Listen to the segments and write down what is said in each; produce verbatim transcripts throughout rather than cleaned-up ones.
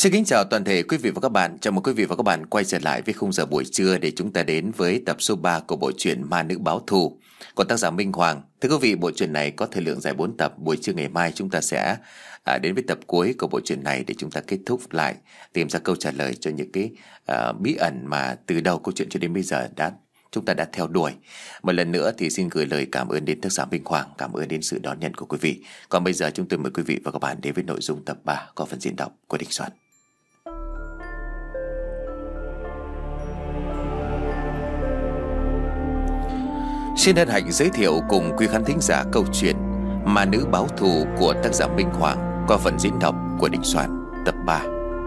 Xin kính chào toàn thể quý vị và các bạn. Chào mừng quý vị và các bạn quay trở lại với khung giờ buổi trưa để chúng ta đến với tập số ba của bộ truyện Ma Nữ Báo Thù của tác giả Minh Hoàng. Thưa quý vị, bộ truyện này có thời lượng dài bốn tập. Buổi trưa ngày mai chúng ta sẽ à, đến với tập cuối của bộ truyện này để chúng ta kết thúc lại, tìm ra câu trả lời cho những cái à, bí ẩn mà từ đầu câu chuyện cho đến bây giờ đã chúng ta đã theo đuổi. Một lần nữa thì xin gửi lời cảm ơn đến tác giả Minh Hoàng, cảm ơn đến sự đón nhận của quý vị. Còn bây giờ chúng tôi mời quý vị và các bạn đến với nội dung tập ba có phần diễn đọc của Đình Soạn. Xin hân hạnh giới thiệu cùng quý khán thính giả câu chuyện Ma Nữ Báo Thù của tác giả Minh Hoàng qua phần diễn đọc của Đình Soạn tập ba.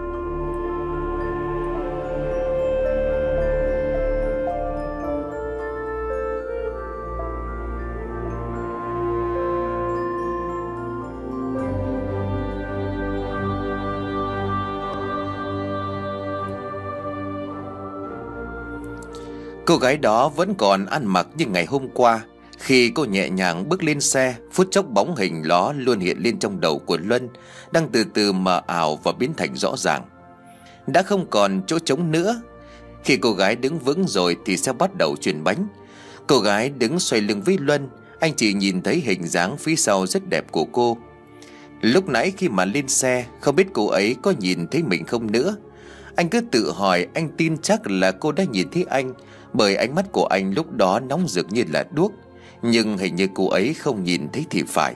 Cô gái đó vẫn còn ăn mặc như ngày hôm qua. Khi cô nhẹ nhàng bước lên xe, phút chốc bóng hình đó luôn hiện lên trong đầu của Luân, đang từ từ mờ ảo và biến thành rõ ràng. Đã không còn chỗ trống nữa. Khi cô gái đứng vững rồi thì xe bắt đầu chuyển bánh. Cô gái đứng xoay lưng với Luân, anh chỉ nhìn thấy hình dáng phía sau rất đẹp của cô. Lúc nãy khi mà lên xe, không biết cô ấy có nhìn thấy mình không nữa. Anh cứ tự hỏi, anh tin chắc là cô đã nhìn thấy anh, bởi ánh mắt của anh lúc đó nóng rực như là đuốc. Nhưng hình như cô ấy không nhìn thấy thì phải.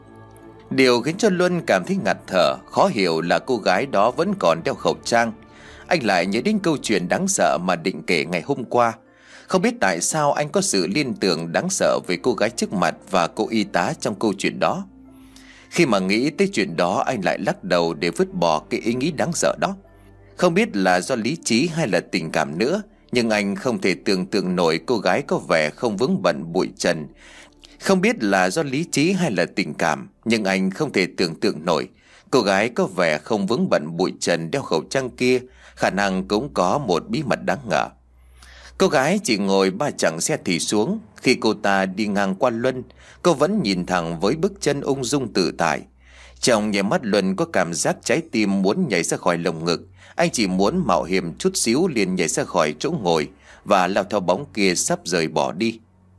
Điều khiến cho Luân cảm thấy ngạt thở, khó hiểu là cô gái đó vẫn còn đeo khẩu trang. Anh lại nhớ đến câu chuyện đáng sợ mà định kể ngày hôm qua. Không biết tại sao anh có sự liên tưởng đáng sợ về cô gái trước mặt và cô y tá trong câu chuyện đó. Khi mà nghĩ tới chuyện đó, anh lại lắc đầu để vứt bỏ cái ý nghĩ đáng sợ đó. Không biết là do lý trí hay là tình cảm nữa, nhưng anh không thể tưởng tượng nổi cô gái có vẻ không vướng bận bụi trần. Không biết là do lý trí hay là tình cảm, nhưng anh không thể tưởng tượng nổi cô gái có vẻ không vướng bận bụi trần đeo khẩu trang kia khả năng cũng có một bí mật đáng ngờ. Cô gái chỉ ngồi ba chặng xe thì xuống. Khi cô ta đi ngang qua Luân, cô vẫn nhìn thẳng với bước chân ung dung tự tại. Trong nhảy mắt Luân có cảm giác trái tim muốn nhảy ra khỏi lồng ngực. Anh chỉ muốn mạo hiểm chút xíu liền nhảy ra khỏi chỗ ngồi và lao theo bóng kia sắp rời bỏ đi.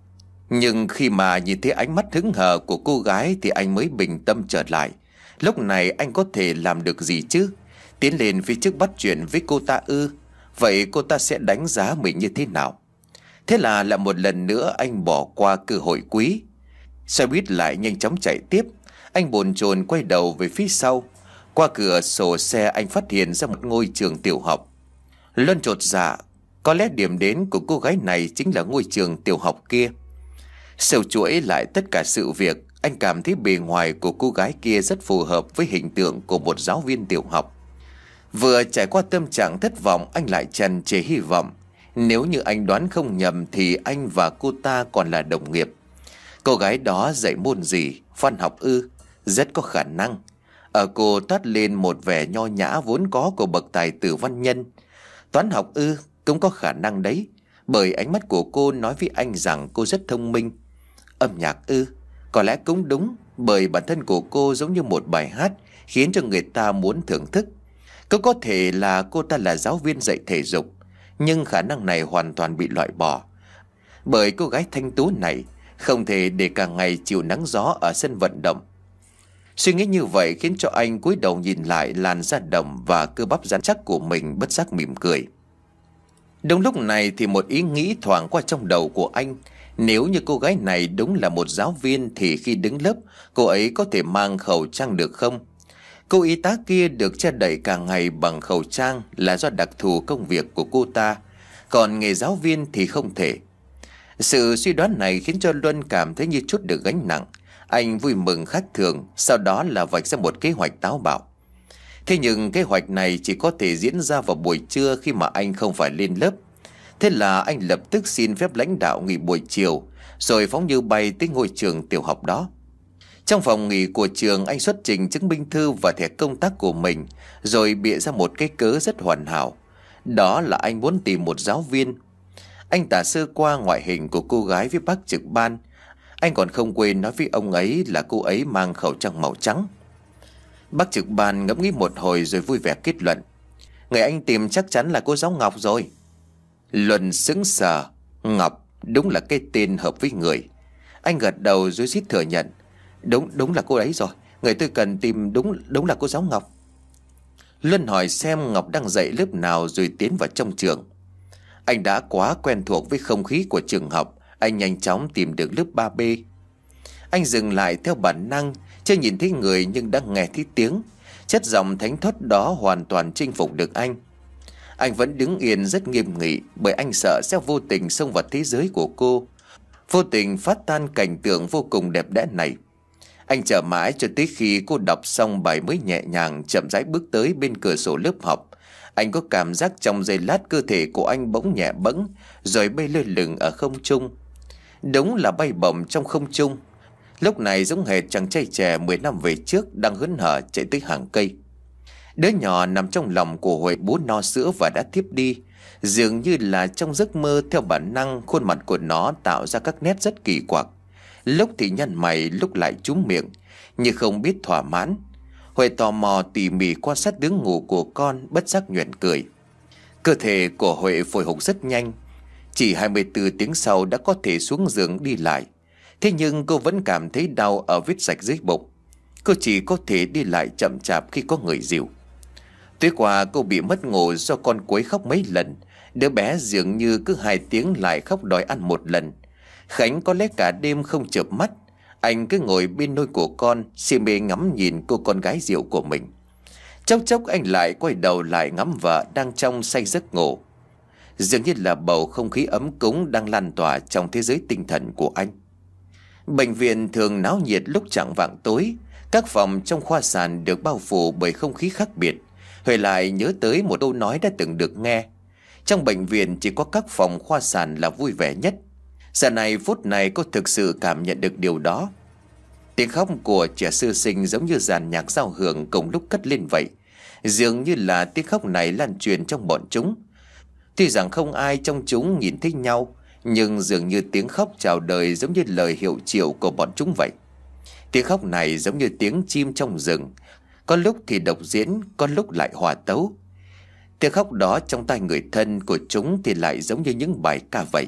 Nhưng khi mà nhìn thấy ánh mắt hững hờ của cô gái thì anh mới bình tâm trở lại. Lúc này anh có thể làm được gì chứ? Tiến lên phía trước bắt chuyện với cô ta ư? Vậy cô ta sẽ đánh giá mình như thế nào? Thế là lại một lần nữa anh bỏ qua cơ hội quý. Xe buýt lại nhanh chóng chạy tiếp. Anh bồn chồn quay đầu về phía sau. Qua cửa sổ xe anh phát hiện ra một ngôi trường tiểu học. Luân chột dạ, có lẽ điểm đến của cô gái này chính là ngôi trường tiểu học kia. Sâu chuỗi lại tất cả sự việc, anh cảm thấy bề ngoài của cô gái kia rất phù hợp với hình tượng của một giáo viên tiểu học. Vừa trải qua tâm trạng thất vọng, anh lại tràn trề hy vọng. Nếu như anh đoán không nhầm thì anh và cô ta còn là đồng nghiệp. Cô gái đó dạy môn gì? Văn học ư? Rất có khả năng. Ở cô toát lên một vẻ nho nhã vốn có của bậc tài tử văn nhân. Toán học ư? Cũng có khả năng đấy, bởi ánh mắt của cô nói với anh rằng cô rất thông minh. Âm nhạc ư? Có lẽ cũng đúng, bởi bản thân của cô giống như một bài hát khiến cho người ta muốn thưởng thức. Cũng có thể là cô ta là giáo viên dạy thể dục, nhưng khả năng này hoàn toàn bị loại bỏ, bởi cô gái thanh tú này không thể để cả ngày chịu nắng gió ở sân vận động. Suy nghĩ như vậy khiến cho anh cúi đầu nhìn lại làn da đồng và cơ bắp rắn chắc của mình, bất giác mỉm cười. Đúng lúc này thì một ý nghĩ thoảng qua trong đầu của anh. Nếu như cô gái này đúng là một giáo viên thì khi đứng lớp cô ấy có thể mang khẩu trang được không? Cô y tá kia được che đậy cả ngày bằng khẩu trang là do đặc thù công việc của cô ta, còn nghề giáo viên thì không thể. Sự suy đoán này khiến cho Luân cảm thấy như chút được gánh nặng. Anh vui mừng khác thường, sau đó là vạch ra một kế hoạch táo bạo. Thế nhưng kế hoạch này chỉ có thể diễn ra vào buổi trưa khi mà anh không phải lên lớp. Thế là anh lập tức xin phép lãnh đạo nghỉ buổi chiều, rồi phóng như bay tới ngôi trường tiểu học đó. Trong phòng nghỉ của trường, anh xuất trình chứng minh thư và thẻ công tác của mình, rồi bịa ra một cái cớ rất hoàn hảo. Đó là anh muốn tìm một giáo viên. Anh tả sơ qua ngoại hình của cô gái với bác trực ban. Anh còn không quên nói với ông ấy là cô ấy mang khẩu trang màu trắng. Bác trực ban ngẫm nghĩ một hồi rồi vui vẻ kết luận: Người anh tìm chắc chắn là cô giáo Ngọc rồi. Luân sững sờ. Ngọc đúng là cái tên hợp với người. Anh gật đầu rồi suýt thừa nhận. Đúng đúng là cô ấy rồi. Người tôi cần tìm đúng đúng là cô giáo Ngọc. Luân hỏi xem Ngọc đang dạy lớp nào rồi tiến vào trong trường. Anh đã quá quen thuộc với không khí của trường học. Anh nhanh chóng tìm được lớp ba B. Anh dừng lại theo bản năng. Chưa nhìn thấy người nhưng đã nghe thấy tiếng. Chất giọng thánh thót đó hoàn toàn chinh phục được anh. Anh vẫn đứng yên rất nghiêm nghị, bởi anh sợ sẽ vô tình xông vào thế giới của cô, vô tình phát tan cảnh tượng vô cùng đẹp đẽ này. Anh chờ mãi cho tới khi cô đọc xong bài mới nhẹ nhàng chậm rãi bước tới bên cửa sổ lớp học. Anh có cảm giác trong giây lát cơ thể của anh bỗng nhẹ bẫng, rồi bay lơ lửng ở không trung. Đúng là bay bổng trong không trung. Lúc này giống hệt chàng trai trẻ mười năm về trước đang hớn hở chạy tới hàng cây. Đứa nhỏ nằm trong lòng của Huệ bú no sữa và đã thiếp đi. Dường như là trong giấc mơ, theo bản năng khuôn mặt của nó tạo ra các nét rất kỳ quặc. Lúc thì nhăn mày, lúc lại trúm miệng, như không biết thỏa mãn. Huệ tò mò tỉ mỉ quan sát đứa ngủ của con, bất giác nhoẻn cười. Cơ thể của Huệ hồi hộp rất nhanh. Chỉ hai mươi tư tiếng sau đã có thể xuống giường đi lại. Thế nhưng cô vẫn cảm thấy đau ở vết rạch dưới bụng. Cô chỉ có thể đi lại chậm chạp khi có người dìu. Tối qua cô bị mất ngủ do con quấy khóc mấy lần. Đứa bé dường như cứ hai tiếng lại khóc đòi ăn một lần. Khánh có lẽ cả đêm không chợp mắt. Anh cứ ngồi bên nôi của con, si mê ngắm nhìn cô con gái rượu của mình. Chốc chốc anh lại quay đầu lại ngắm vợ đang trong say giấc ngủ. Dường như là bầu không khí ấm cúng đang lan tỏa trong thế giới tinh thần của anh. Bệnh viện thường náo nhiệt lúc chạng vạng tối. Các phòng trong khoa sản được bao phủ bởi không khí khác biệt. Huệ lại nhớ tới một câu nói đã từng được nghe. Trong bệnh viện chỉ có các phòng khoa sản là vui vẻ nhất. Giờ này phút này cô thực sự cảm nhận được điều đó. Tiếng khóc của trẻ sơ sinh giống như dàn nhạc giao hưởng cùng lúc cất lên vậy. Dường như là tiếng khóc này lan truyền trong bọn chúng. Tuy rằng không ai trong chúng nhìn thấy nhau, nhưng dường như tiếng khóc chào đời giống như lời hiệu triệu của bọn chúng vậy. Tiếng khóc này giống như tiếng chim trong rừng. Có lúc thì độc diễn, có lúc lại hòa tấu. Tiếng khóc đó trong tai người thân của chúng thì lại giống như những bài ca vậy.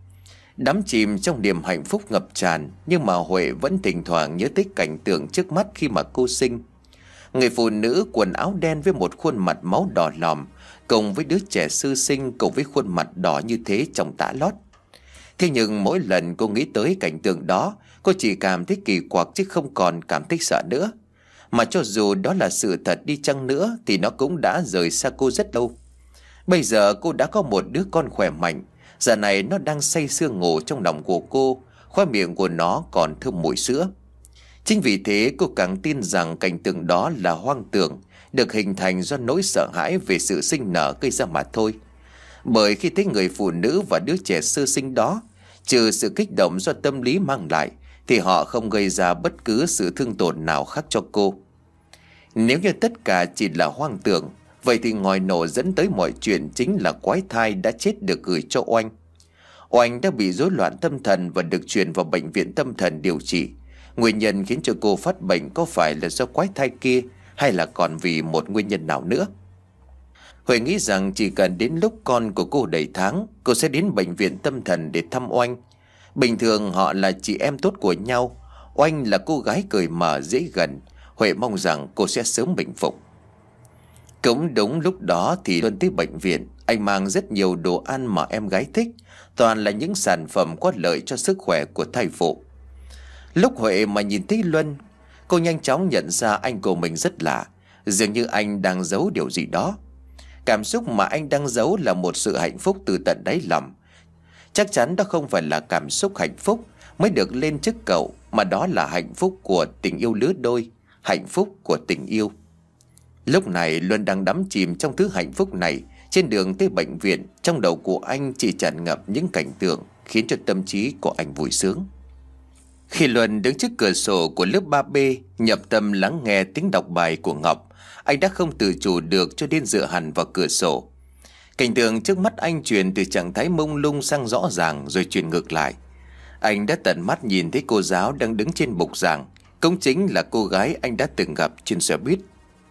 Đắm chìm trong niềm hạnh phúc ngập tràn, nhưng mà Huệ vẫn thỉnh thoảng nhớ tới cảnh tượng trước mắt khi mà cô sinh. Người phụ nữ quần áo đen với một khuôn mặt máu đỏ lòm, cùng với đứa trẻ sơ sinh cùng với khuôn mặt đỏ như thế trong tã lót. Thế nhưng mỗi lần cô nghĩ tới cảnh tượng đó, cô chỉ cảm thấy kỳ quặc chứ không còn cảm thấy sợ nữa. Mà cho dù đó là sự thật đi chăng nữa thì nó cũng đã rời xa cô rất lâu. Bây giờ cô đã có một đứa con khỏe mạnh. Giờ này nó đang say sưa ngủ trong lòng của cô. Khoe miệng của nó còn thơm mùi sữa. Chính vì thế cô càng tin rằng cảnh tượng đó là hoang tưởng, được hình thành do nỗi sợ hãi về sự sinh nở gây ra mà thôi. Bởi khi thấy người phụ nữ và đứa trẻ sơ sinh đó, trừ sự kích động do tâm lý mang lại, thì họ không gây ra bất cứ sự thương tổn nào khác cho cô. Nếu như tất cả chỉ là hoang tưởng, vậy thì ngòi nổ dẫn tới mọi chuyện chính là quái thai đã chết được gửi cho Oanh. Oanh đã bị rối loạn tâm thần và được chuyển vào bệnh viện tâm thần điều trị. Nguyên nhân khiến cho cô phát bệnh có phải là do quái thai kia, hay là còn vì một nguyên nhân nào nữa? Huệ nghĩ rằng chỉ cần đến lúc con của cô đầy tháng, cô sẽ đến bệnh viện tâm thần để thăm Oanh. Bình thường họ là chị em tốt của nhau. Oanh là cô gái cởi mở dễ gần. Huệ mong rằng cô sẽ sớm bình phục. Cũng đúng lúc đó thì Luân tới bệnh viện. Anh mang rất nhiều đồ ăn mà em gái thích, toàn là những sản phẩm có lợi cho sức khỏe của thai phụ. Lúc Huệ mà nhìn thấy Luân, cô nhanh chóng nhận ra anh của mình rất lạ. Dường như anh đang giấu điều gì đó. Cảm xúc mà anh đang giấu là một sự hạnh phúc từ tận đáy lòng. Chắc chắn đó không phải là cảm xúc hạnh phúc mới được lên trước cậu, mà đó là hạnh phúc của tình yêu lứa đôi, hạnh phúc của tình yêu. Lúc này Luân đang đắm chìm trong thứ hạnh phúc này. Trên đường tới bệnh viện, trong đầu của anh chỉ tràn ngập những cảnh tượng khiến cho tâm trí của anh vui sướng. Khi Luân đứng trước cửa sổ của lớp ba B, nhập tâm lắng nghe tiếng đọc bài của Ngọc, anh đã không tự chủ được cho đến dựa hẳn vào cửa sổ. Cảnh tượng trước mắt anh chuyển từ trạng thái mông lung sang rõ ràng rồi chuyển ngược lại. Anh đã tận mắt nhìn thấy cô giáo đang đứng trên bục giảng, cũng chính là cô gái anh đã từng gặp trên xe buýt.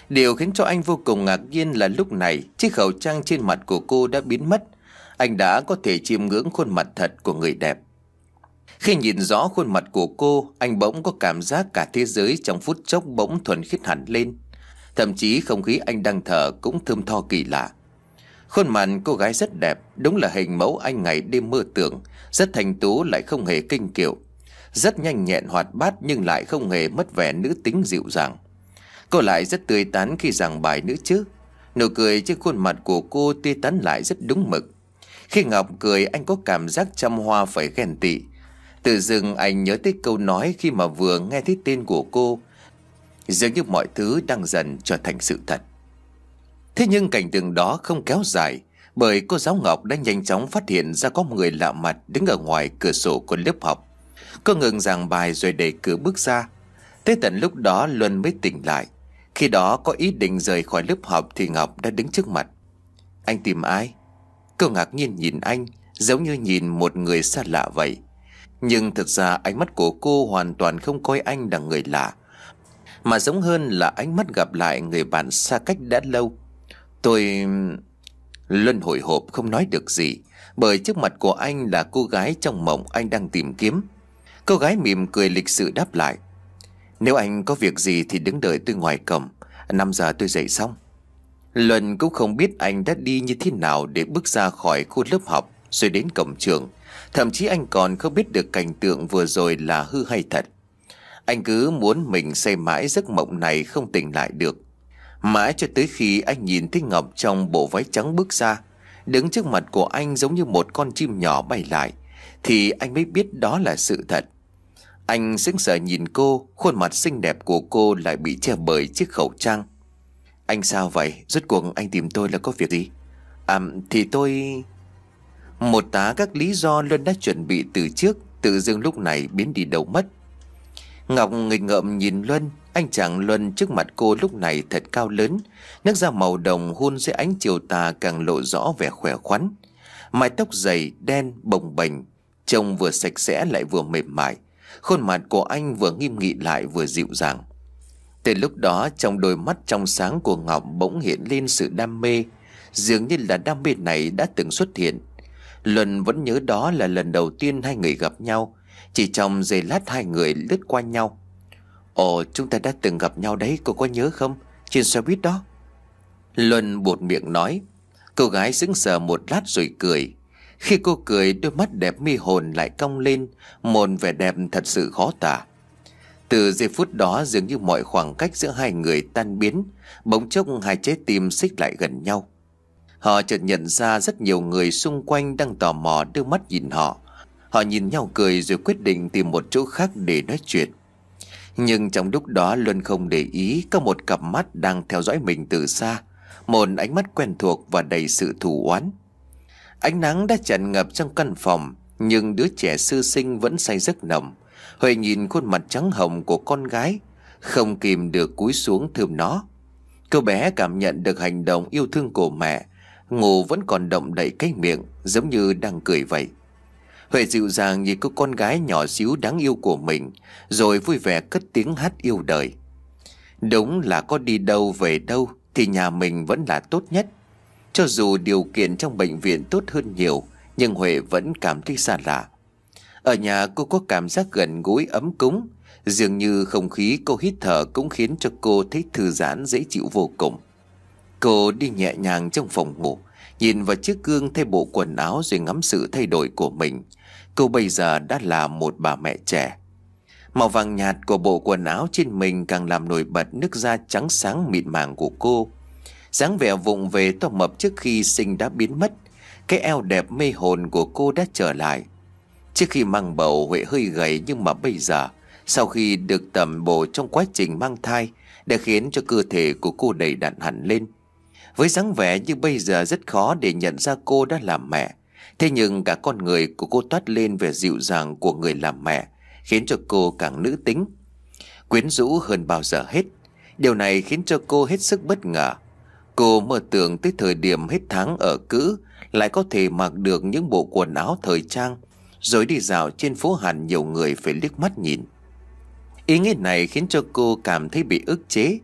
Điều khiến cho anh vô cùng ngạc nhiên là lúc này chiếc khẩu trang trên mặt của cô đã biến mất. Anh đã có thể chiêm ngưỡng khuôn mặt thật của người đẹp. Khi nhìn rõ khuôn mặt của cô, anh bỗng có cảm giác cả thế giới trong phút chốc bỗng thuần khiết hẳn lên. Thậm chí không khí anh đang thở cũng thơm tho kỳ lạ. Khuôn mặt cô gái rất đẹp, đúng là hình mẫu anh ngày đêm mơ tưởng. Rất thanh tú lại không hề kinh kiệu, rất nhanh nhẹn hoạt bát nhưng lại không hề mất vẻ nữ tính dịu dàng. Cô lại rất tươi tắn khi giảng bài nữa chứ. Nụ cười trên khuôn mặt của cô tươi tắn lại rất đúng mực. Khi Ngọc cười, anh có cảm giác trăm hoa phải ghen tị. Tự dưng anh nhớ tới câu nói khi mà vừa nghe thấy tên của cô, dường như mọi thứ đang dần trở thành sự thật. Thế nhưng cảnh tượng đó không kéo dài, bởi cô giáo Ngọc đã nhanh chóng phát hiện ra có một người lạ mặt đứng ở ngoài cửa sổ của lớp học. Cô ngừng giảng bài rồi đẩy cửa bước ra. Tới tận lúc đó Luân mới tỉnh lại. Khi đó có ý định rời khỏi lớp học thì Ngọc đã đứng trước mặt. Anh tìm ai? Cô ngạc nhiên nhìn anh, giống như nhìn một người xa lạ vậy. Nhưng thực ra ánh mắt của cô hoàn toàn không coi anh là người lạ, mà giống hơn là ánh mắt gặp lại người bạn xa cách đã lâu. Tôi... Luân hồi hộp không nói được gì, bởi trước mặt của anh là cô gái trong mộng anh đang tìm kiếm. Cô gái mỉm cười lịch sự đáp lại. Nếu anh có việc gì thì đứng đợi tôi ngoài cổng, năm giờ tôi dậy xong. Luân cũng không biết anh đã đi như thế nào để bước ra khỏi khu lớp học rồi đến cổng trường. Thậm chí anh còn không biết được cảnh tượng vừa rồi là hư hay thật. Anh cứ muốn mình say mãi giấc mộng này không tỉnh lại được. Mãi cho tới khi anh nhìn thấy Ngọc trong bộ váy trắng bước ra, đứng trước mặt của anh giống như một con chim nhỏ bay lại, thì anh mới biết đó là sự thật. Anh sững sờ nhìn cô, khuôn mặt xinh đẹp của cô lại bị che bởi chiếc khẩu trang. Anh sao vậy? Rốt cuộc anh tìm tôi là có việc gì? À thì tôi... Một tá các lý do Luân đã chuẩn bị từ trước tự dưng lúc này biến đi đâu mất. Ngọc nghịch ngợm nhìn Luân. Anh chàng Luân trước mặt cô lúc này thật cao lớn, nước da màu đồng hun dưới ánh chiều tà càng lộ rõ vẻ khỏe khoắn. Mái tóc dày đen bồng bềnh, trông vừa sạch sẽ lại vừa mềm mại. Khuôn mặt của anh vừa nghiêm nghị lại vừa dịu dàng. Từ lúc đó trong đôi mắt trong sáng của Ngọc bỗng hiện lên sự đam mê, dường như là đam mê này đã từng xuất hiện. Luân vẫn nhớ đó là lần đầu tiên hai người gặp nhau. Chỉ trong giây lát hai người lướt qua nhau. Ồ, chúng ta đã từng gặp nhau đấy, cô có nhớ không? Trên xe buýt đó. Luân buột miệng nói. Cô gái sững sờ một lát rồi cười. Khi cô cười, đôi mắt đẹp mê hồn lại cong lên, một vẻ đẹp thật sự khó tả. Từ giây phút đó dường như mọi khoảng cách giữa hai người tan biến, bỗng chốc hai trái tim xích lại gần nhau. Họ chợt nhận ra rất nhiều người xung quanh đang tò mò đưa mắt nhìn họ. Họ nhìn nhau cười rồi quyết định tìm một chỗ khác để nói chuyện. Nhưng trong lúc đó Luân không để ý có một cặp mắt đang theo dõi mình từ xa, một ánh mắt quen thuộc và đầy sự thù oán. Ánh nắng đã tràn ngập trong căn phòng, nhưng đứa trẻ sơ sinh vẫn say giấc nồng. Huệ nhìn khuôn mặt trắng hồng của con gái, không kìm được cúi xuống thơm nó. Cô bé cảm nhận được hành động yêu thương của mẹ, ngủ vẫn còn động đậy cái miệng giống như đang cười vậy. Huệ dịu dàng nhìn cô con gái nhỏ xíu đáng yêu của mình, rồi vui vẻ cất tiếng hát yêu đời. Đúng là có đi đâu về đâu thì nhà mình vẫn là tốt nhất. Cho dù điều kiện trong bệnh viện tốt hơn nhiều, nhưng Huệ vẫn cảm thấy xa lạ. Ở nhà cô có cảm giác gần gũi ấm cúng, dường như không khí cô hít thở cũng khiến cho cô thấy thư giãn dễ chịu vô cùng. Cô đi nhẹ nhàng trong phòng ngủ, nhìn vào chiếc gương thay bộ quần áo rồi ngắm sự thay đổi của mình. Cô bây giờ đã là một bà mẹ trẻ. Màu vàng nhạt của bộ quần áo trên mình càng làm nổi bật nước da trắng sáng mịn màng của cô. Dáng vẻ vụng về to mập trước khi sinh đã biến mất. Cái eo đẹp mê hồn của cô đã trở lại. Trước khi mang bầu Huệ hơi gầy, nhưng mà bây giờ sau khi được tẩm bổ trong quá trình mang thai đã khiến cho cơ thể của cô đầy đặn hẳn lên. Với dáng vẻ như bây giờ rất khó để nhận ra cô đã làm mẹ. Thế nhưng cả con người của cô toát lên vẻ dịu dàng của người làm mẹ, khiến cho cô càng nữ tính, quyến rũ hơn bao giờ hết. Điều này khiến cho cô hết sức bất ngờ. Cô mơ tưởng tới thời điểm hết tháng ở cữ lại có thể mặc được những bộ quần áo thời trang, rồi đi dạo trên phố hẳn nhiều người phải liếc mắt nhìn. Ý nghĩ này khiến cho cô cảm thấy bị ức chế.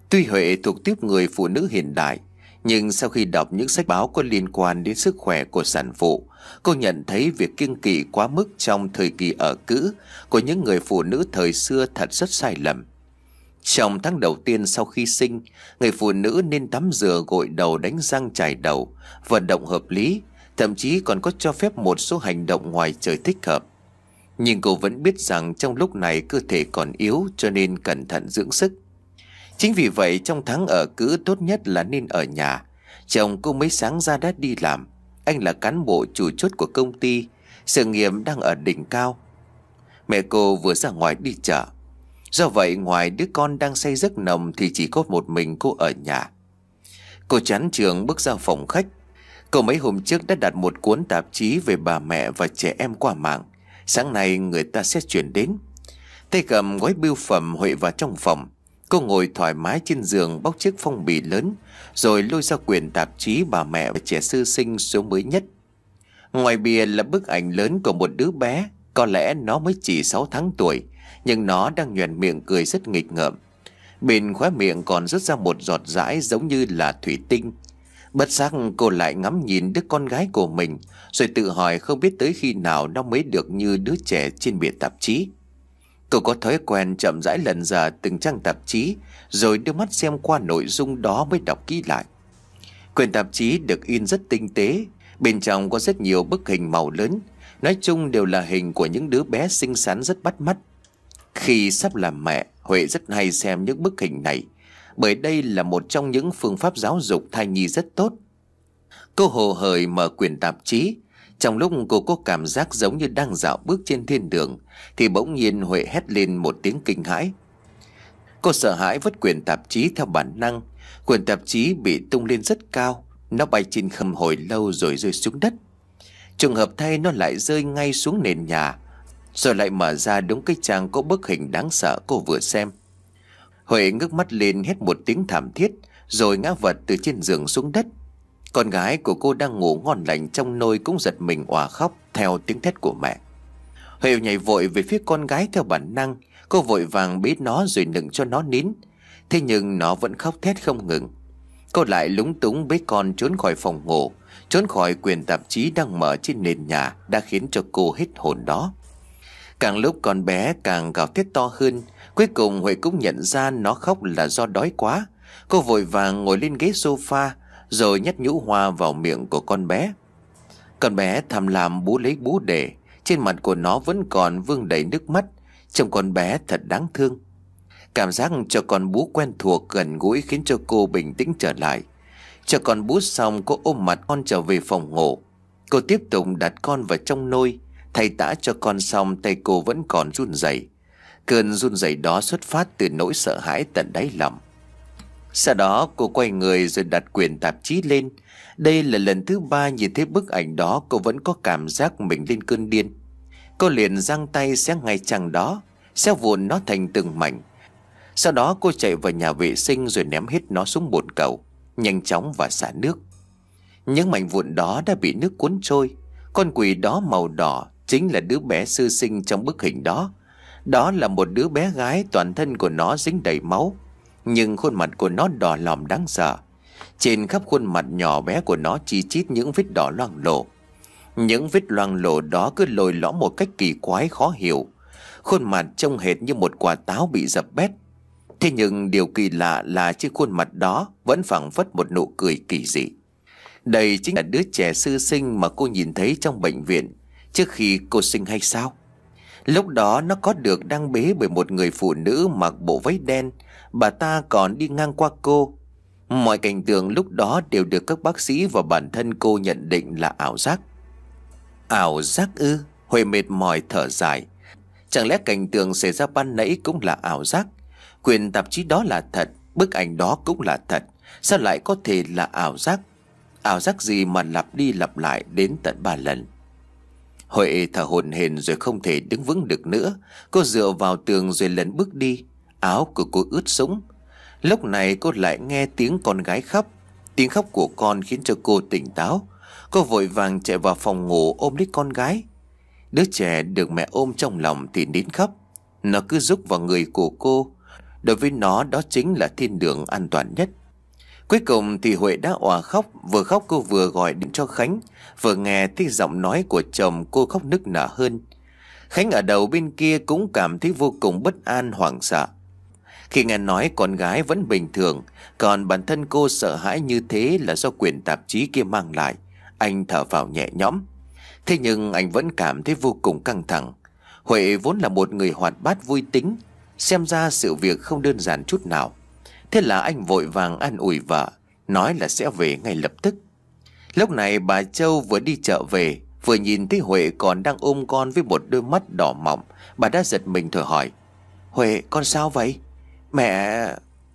Tuy Huệ thuộc tiếp người phụ nữ hiện đại, nhưng sau khi đọc những sách báo có liên quan đến sức khỏe của sản phụ, cô nhận thấy việc kiêng kỵ quá mức trong thời kỳ ở cữ của những người phụ nữ thời xưa thật rất sai lầm. Trong tháng đầu tiên sau khi sinh, người phụ nữ nên tắm rửa, gội đầu, đánh răng, chải đầu, vận động hợp lý, thậm chí còn có cho phép một số hành động ngoài trời thích hợp. Nhưng cô vẫn biết rằng trong lúc này cơ thể còn yếu, cho nên cẩn thận dưỡng sức. Chính vì vậy trong tháng ở cữ tốt nhất là nên ở nhà. Chồng cô mấy sáng ra đã đi làm. Anh là cán bộ chủ chốt của công ty, sự nghiệp đang ở đỉnh cao. Mẹ cô vừa ra ngoài đi chợ. Do vậy ngoài đứa con đang say giấc nồng thì chỉ có một mình cô ở nhà. Cô chán trường bước ra phòng khách. Cô mấy hôm trước đã đặt một cuốn tạp chí về bà mẹ và trẻ em qua mạng. Sáng nay người ta sẽ chuyển đến. Tay cầm gói bưu phẩm, Huệ vào trong phòng. Cô ngồi thoải mái trên giường, bóc chiếc phong bì lớn, rồi lôi ra quyển tạp chí bà mẹ và trẻ sơ sinh số mới nhất. Ngoài bìa là bức ảnh lớn của một đứa bé. Có lẽ nó mới chỉ sáu tháng tuổi, nhưng nó đang nhoẻn miệng cười rất nghịch ngợm. Bên khóe miệng còn rớt ra một giọt dãi giống như là thủy tinh. Bất giác cô lại ngắm nhìn đứa con gái của mình, rồi tự hỏi không biết tới khi nào nó mới được như đứa trẻ trên bìa tạp chí. Cô có thói quen chậm rãi lần dò từng trang tạp chí, rồi đưa mắt xem qua nội dung đó mới đọc kỹ lại. Quyển tạp chí được in rất tinh tế, bên trong có rất nhiều bức hình màu lớn, nói chung đều là hình của những đứa bé xinh xắn rất bắt mắt. Khi sắp làm mẹ, Huệ rất hay xem những bức hình này, bởi đây là một trong những phương pháp giáo dục thai nhi rất tốt. Cô hồ hởi mở quyển tạp chí. Trong lúc cô có cảm giác giống như đang dạo bước trên thiên đường, thì bỗng nhiên Huệ hét lên một tiếng kinh hãi. Cô sợ hãi vứt quyển tạp chí theo bản năng. Quyển tạp chí bị tung lên rất cao. Nó bay trên không hồi lâu rồi rơi xuống đất. Trùng hợp thay nó lại rơi ngay xuống nền nhà, rồi lại mở ra đúng cái trang có bức hình đáng sợ cô vừa xem. Huệ ngước mắt lên hét một tiếng thảm thiết, rồi ngã vật từ trên giường xuống đất. Con gái của cô đang ngủ ngon lành trong nôi cũng giật mình òa khóc theo tiếng thét của mẹ. Huệ nhảy vội về phía con gái theo bản năng. Cô vội vàng bế nó rồi nựng cho nó nín. Thế nhưng nó vẫn khóc thét không ngừng. Cô lại lúng túng bế con trốn khỏi phòng ngủ, trốn khỏi quyển tạp chí đang mở trên nền nhà đã khiến cho cô hết hồn đó. Càng lúc con bé càng gào thét to hơn. Cuối cùng Huệ cũng nhận ra nó khóc là do đói quá. Cô vội vàng ngồi lên ghế sofa, rồi nhét nhũ hoa vào miệng của con bé. Con bé tham lam bú lấy bú để. Trên mặt của nó vẫn còn vương đầy nước mắt. Trông con bé thật đáng thương. Cảm giác cho con bú quen thuộc gần gũi khiến cho cô bình tĩnh trở lại. Cho con bú xong, cô ôm mặt con trở về phòng ngủ. Cô tiếp tục đặt con vào trong nôi. Thay tã cho con xong, tay cô vẫn còn run rẩy. Cơn run rẩy đó xuất phát từ nỗi sợ hãi tận đáy lòng. Sau đó cô quay người rồi đặt quyển tạp chí lên. Đây là lần thứ ba nhìn thấy bức ảnh đó, cô vẫn có cảm giác mình lên cơn điên. Cô liền giang tay xé ngay trang đó, xé vụn nó thành từng mảnh. Sau đó cô chạy vào nhà vệ sinh rồi ném hết nó xuống bồn cầu, nhanh chóng và xả nước. Những mảnh vụn đó đã bị nước cuốn trôi. Con quỷ đó màu đỏ chính là đứa bé sơ sinh trong bức hình đó. Đó là một đứa bé gái, toàn thân của nó dính đầy máu, nhưng khuôn mặt của nó đỏ lòm đáng sợ. Trên khắp khuôn mặt nhỏ bé của nó chi chít những vết đỏ loang lổ. Những vết loang lổ đó cứ lồi lõm một cách kỳ quái khó hiểu. Khuôn mặt trông hệt như một quả táo bị dập bét. Thế nhưng điều kỳ lạ là trên khuôn mặt đó vẫn phảng phất một nụ cười kỳ dị. Đây chính là đứa trẻ sơ sinh mà cô nhìn thấy trong bệnh viện trước khi cô sinh hay sao? Lúc đó nó có được đang bế bởi một người phụ nữ mặc bộ váy đen. Bà ta còn đi ngang qua cô. Mọi cảnh tượng lúc đó đều được các bác sĩ và bản thân cô nhận định là ảo giác. Ảo giác ư? Huệ mệt mỏi thở dài. Chẳng lẽ cảnh tượng xảy ra ban nãy cũng là ảo giác? Quyển tạp chí đó là thật, bức ảnh đó cũng là thật, sao lại có thể là ảo giác? Ảo giác gì mà lặp đi lặp lại đến tận ba lần? Huệ thở hổn hển rồi không thể đứng vững được nữa. Cô dựa vào tường rồi lần bước đi. Áo của cô ướt sũng. Lúc này cô lại nghe tiếng con gái khóc. Tiếng khóc của con khiến cho cô tỉnh táo. Cô vội vàng chạy vào phòng ngủ ôm lấy con gái. Đứa trẻ được mẹ ôm trong lòng thì nín khóc. Nó cứ rúc vào người của cô. Đối với nó đó chính là thiên đường an toàn nhất. Cuối cùng thì Huệ đã òa khóc. Vừa khóc cô vừa gọi điện cho Khánh. Vừa nghe thấy giọng nói của chồng, cô khóc nức nở hơn. Khánh ở đầu bên kia cũng cảm thấy vô cùng bất an, hoảng sợ. Khi nghe nói con gái vẫn bình thường, còn bản thân cô sợ hãi như thế là do quyển tạp chí kia mang lại, anh thở phào nhẹ nhõm. Thế nhưng anh vẫn cảm thấy vô cùng căng thẳng. Huệ vốn là một người hoạt bát vui tính, xem ra sự việc không đơn giản chút nào. Thế là anh vội vàng an ủi vợ, nói là sẽ về ngay lập tức. Lúc này bà Châu vừa đi chợ về, vừa nhìn thấy Huệ còn đang ôm con với một đôi mắt đỏ mọng. Bà đã giật mình thở hỏi: Huệ, con sao vậy? Mẹ...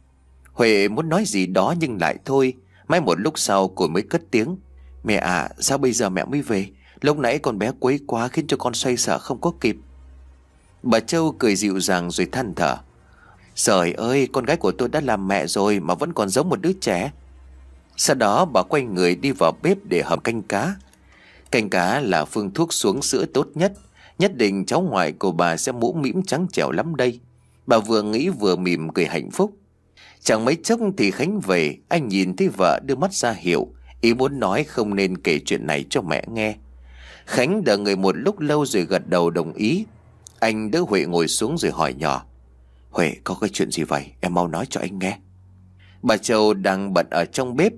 Huệ muốn nói gì đó nhưng lại thôi. Mãi một lúc sau cô mới cất tiếng: Mẹ à, sao bây giờ mẹ mới về? Lúc nãy con bé quấy quá khiến cho con xoay sở không có kịp. Bà Châu cười dịu dàng rồi than thở: Trời ơi, con gái của tôi đã làm mẹ rồi mà vẫn còn giống một đứa trẻ. Sau đó bà quay người đi vào bếp để hầm canh cá. Canh cá là phương thuốc xuống sữa tốt nhất. Nhất định cháu ngoại của bà sẽ mũm mĩm trắng trẻo lắm đây. Bà vừa nghĩ vừa mỉm cười hạnh phúc. Chẳng mấy chốc thì Khánh về. Anh nhìn thấy vợ đưa mắt ra hiệu, ý muốn nói không nên kể chuyện này cho mẹ nghe. Khánh đợi người một lúc lâu rồi gật đầu đồng ý. Anh đỡ Huệ ngồi xuống rồi hỏi nhỏ: Huệ, có cái chuyện gì vậy? Em mau nói cho anh nghe. Bà Châu đang bận ở trong bếp.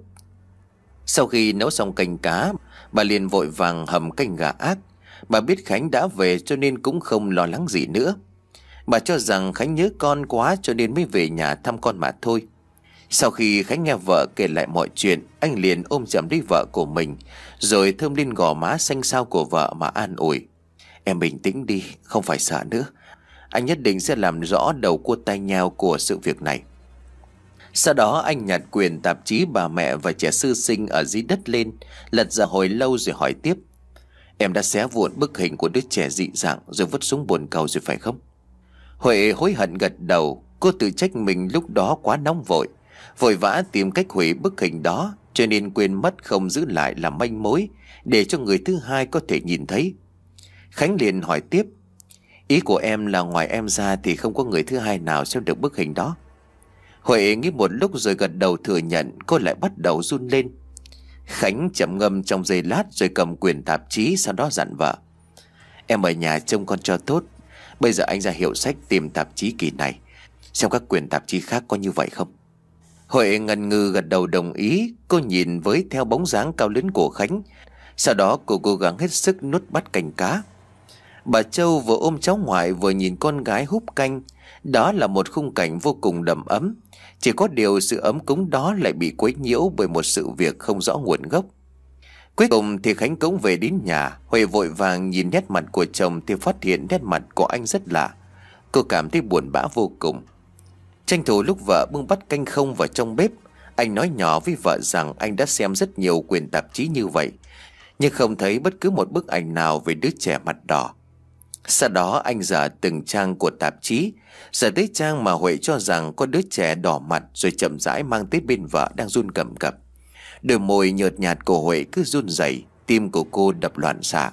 Sau khi nấu xong canh cá, bà liền vội vàng hầm canh gà ác. Bà biết Khánh đã về cho nên cũng không lo lắng gì nữa. Bà cho rằng Khánh nhớ con quá cho nên mới về nhà thăm con mà thôi. Sau khi Khánh nghe vợ kể lại mọi chuyện, anh liền ôm chầm lấy vợ của mình, rồi thơm lên gò má xanh xao của vợ mà an ủi: Em bình tĩnh đi, không phải sợ nữa. Anh nhất định sẽ làm rõ đầu cua tai nheo của sự việc này. Sau đó anh nhặt quyển tạp chí Bà Mẹ và Trẻ Sơ Sinh ở dưới đất lên, lật ra hồi lâu rồi hỏi tiếp: Em đã xé vụn bức hình của đứa trẻ dị dạng rồi vứt xuống bồn cầu rồi phải không? Huệ hối hận gật đầu. Cô tự trách mình lúc đó quá nóng vội, vội vã tìm cách hủy bức hình đó, cho nên quên mất không giữ lại làm manh mối để cho người thứ hai có thể nhìn thấy. Khánh liền hỏi tiếp: Ý của em là ngoài em ra thì không có người thứ hai nào xem được bức hình đó? Huệ nghĩ một lúc rồi gật đầu thừa nhận. Cô lại bắt đầu run lên. Khánh trầm ngâm trong giây lát rồi cầm quyển tạp chí, sau đó dặn vợ: Em ở nhà trông con cho tốt. Bây giờ anh ra hiệu sách tìm tạp chí kỳ này, xem các quyển tạp chí khác có như vậy không. Huệ ngần ngừ gật đầu đồng ý. Cô nhìn với theo bóng dáng cao lớn của Khánh. Sau đó cô cố gắng hết sức nuốt bát canh cá. Bà Châu vừa ôm cháu ngoại vừa nhìn con gái húp canh. Đó là một khung cảnh vô cùng đầm ấm. Chỉ có điều sự ấm cúng đó lại bị quấy nhiễu bởi một sự việc không rõ nguồn gốc. Cuối cùng thì Khánh cũng về đến nhà. Huệ vội vàng nhìn nét mặt của chồng thì phát hiện nét mặt của anh rất lạ. Cô cảm thấy buồn bã vô cùng. Tranh thủ lúc vợ bưng bát canh không vào trong bếp, anh nói nhỏ với vợ rằng anh đã xem rất nhiều quyển tạp chí như vậy, nhưng không thấy bất cứ một bức ảnh nào về đứa trẻ mặt đỏ. Sau đó anh dở từng trang của tạp chí, giờ tới trang mà Huệ cho rằng có đứa trẻ đỏ mặt, rồi chậm rãi mang tới bên vợ đang run cầm cập. Đôi môi nhợt nhạt của Huệ cứ run rẩy, tim của cô đập loạn xạ.